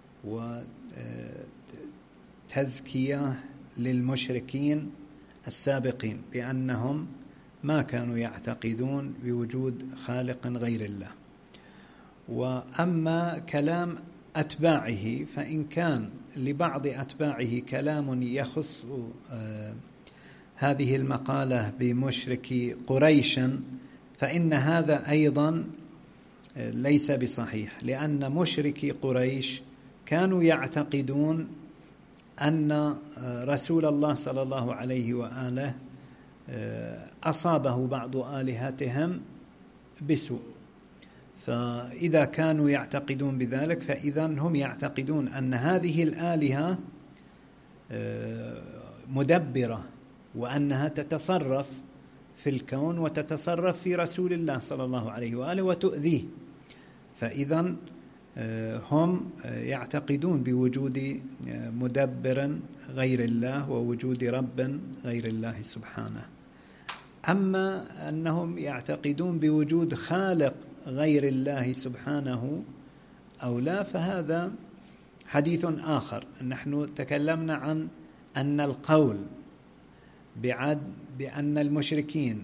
وتزكية للمشركين السابقين بأنهم ما كانوا يعتقدون بوجود خالق غير الله. وأما كلام أتباعه، فإن كان لبعض أتباعه كلام يخص هذه المقالة بمشركي قريشا، فإن هذا أيضا ليس بصحيح، لأن مشركي قريش كانوا يعتقدون أن رسول الله صلى الله عليه وآله أصابه بعض آلهتهم بسوء، فإذا كانوا يعتقدون بذلك فإذا هم يعتقدون أن هذه الآلهة مدبرة وأنها تتصرف في الكون وتتصرف في رسول الله صلى الله عليه وآله وتؤذيه. فإذا هم يعتقدون بوجود مدبر غير الله ووجود رب غير الله سبحانه. أما أنهم يعتقدون بوجود خالق غير الله سبحانه أو لا، فهذا حديث آخر. نحن تكلمنا عن أن القول بأن المشركين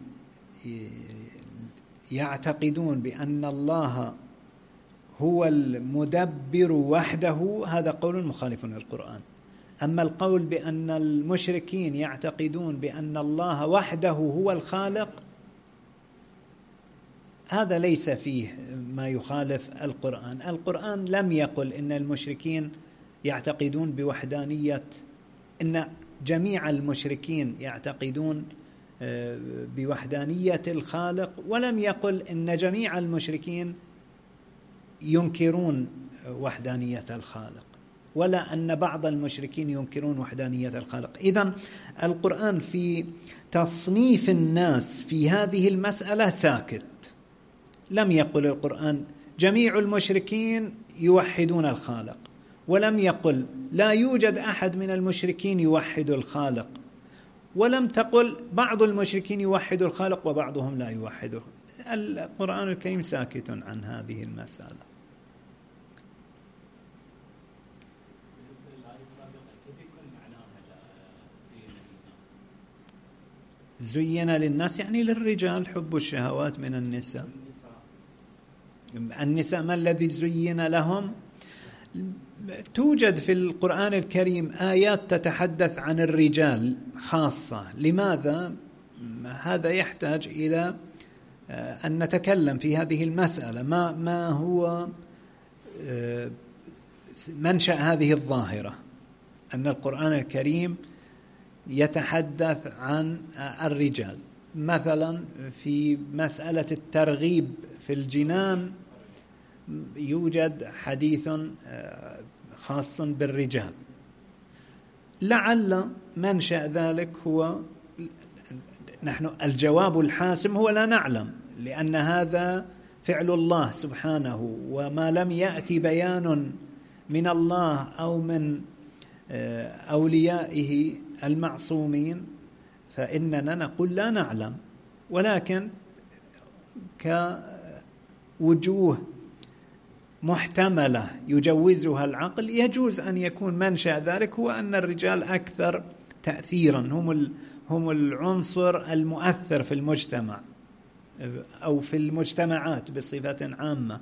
يعتقدون بأن الله هو المدبر وحده، هذا قول مخالف للقرآن. أما القول بأن المشركين يعتقدون بأن الله وحده هو الخالق، هذا ليس فيه ما يخالف القرآن. القرآن لم يقل إن المشركين يعتقدون بوحدانية، إن جميع المشركين يعتقدون بوحدانية الخالق، ولم يقل إن جميع المشركين ينكرون وحدانية الخالق، ولا أن بعض المشركين ينكرون وحدانية الخالق. إذن القرآن في تصنيف الناس في هذه المسألة ساكت. لم يقل القرآن جميع المشركين يوحدون الخالق، ولم يقل لا يوجد أحد من المشركين يوحد الخالق، ولم تقل بعض المشركين يوحد الخالق وبعضهم لا يوحده. القرآن الكريم ساكت عن هذه المسألة. زين للناس يعني للرجال حب الشهوات من النساء. النساء ما الذي زين لهم؟ توجد في القرآن الكريم آيات تتحدث عن الرجال خاصة. لماذا؟ هذا يحتاج إلى أن نتكلم في هذه المسألة. ما هو منشأ هذه الظاهرة أن القرآن الكريم يتحدث عن الرجال؟ مثلا في مسألة الترغيب في الجنان يوجد حديث خاص بالرجال. لعل منشأ ذلك هو، نحن الجواب الحاسم هو لا نعلم، لأن هذا فعل الله سبحانه، وما لم يأتي بيان من الله أو من أوليائه المعصومين فإننا نقول لا نعلم. ولكن كوجوه محتملة يجوزها العقل يجوز أن يكون منشأ ذلك هو أن الرجال أكثر تأثيرا، هم العنصر المؤثر في المجتمع أو في المجتمعات بصفة عامة،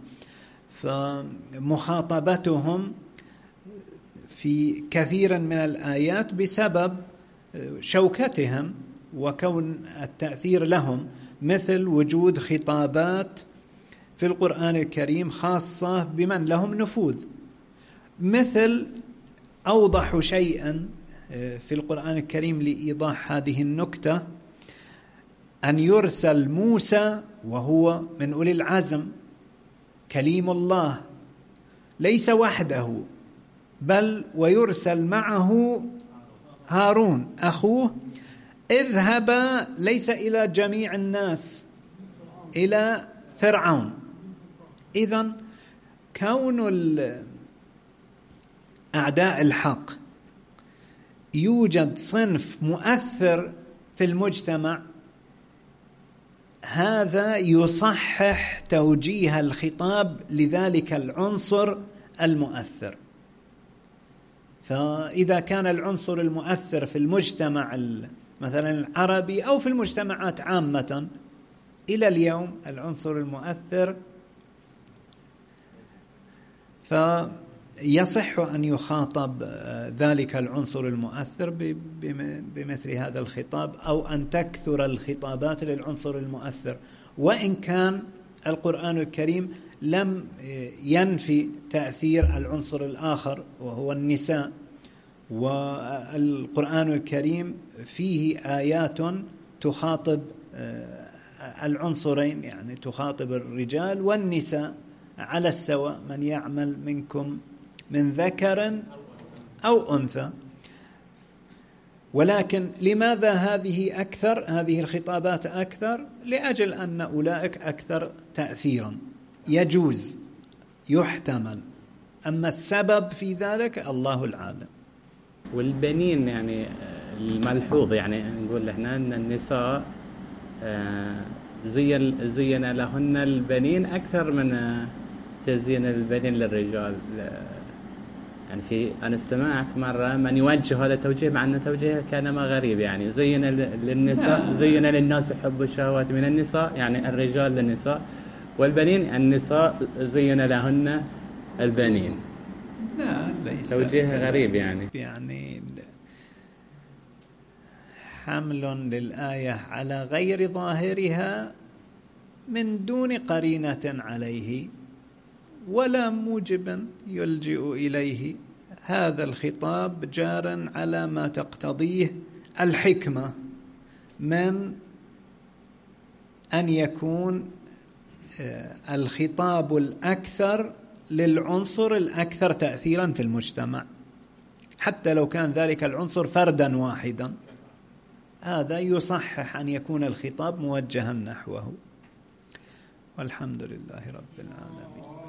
فمخاطبتهم في كثير من الآيات بسبب شوكتهم وكون التأثير لهم، مثل وجود خطابات في القرآن الكريم خاصة بمن لهم نفوذ. مثل أوضح شيئا في القرآن الكريم لإيضاح هذه النكتة أن يرسل موسى وهو من أولي العزم كليم الله، ليس وحده بل ويرسل معه هارون أخوه، اذهب ليس إلى جميع الناس، إلى فرعون. إذن كون أعداء الحق يوجد صنف مؤثر في المجتمع، هذا يصحح توجيه الخطاب لذلك العنصر المؤثر. فإذا كان العنصر المؤثر في المجتمع مثلا العربي أو في المجتمعات عامة إلى اليوم العنصر المؤثر، فيصح أن يخاطب ذلك العنصر المؤثر بمثل هذا الخطاب، أو أن تكثر الخطابات للعنصر المؤثر، وإن كان القرآن الكريم لم ينفي تأثير العنصر الآخر وهو النساء. والقرآن الكريم فيه آيات تخاطب العنصرين، يعني تخاطب الرجال والنساء على السواء، من يعمل منكم من ذكر أو أنثى. ولكن لماذا هذه الخطابات أكثر؟ لأجل أن أولئك أكثر تأثيرا، يجوز، يحتمل، أما السبب في ذلك الله العالم. والبنين يعني الملحوظ، يعني نقول احنا أن النساء زين لهن البنين أكثر من تزيين البنين للرجال. يعني أنا استمعت مرة من يوجه هذا التوجيه، مع أن توجيه كان ما غريب، يعني زين للناس حب الشهوات من النساء، يعني الرجال للنساء، والبنين النساء زين لهن البنين. لا، ليس توجيه غريب يعني حمل للآية على غير ظاهرها من دون قرينة عليه ولا موجب يلجئ إليه. هذا الخطاب جار على ما تقتضيه الحكمة من أن يكون الخطاب الأكثر للعنصر الأكثر تأثيرا في المجتمع، حتى لو كان ذلك العنصر فردا واحدا. هذا يصحح أن يكون الخطاب موجها نحوه. والحمد لله رب العالمين.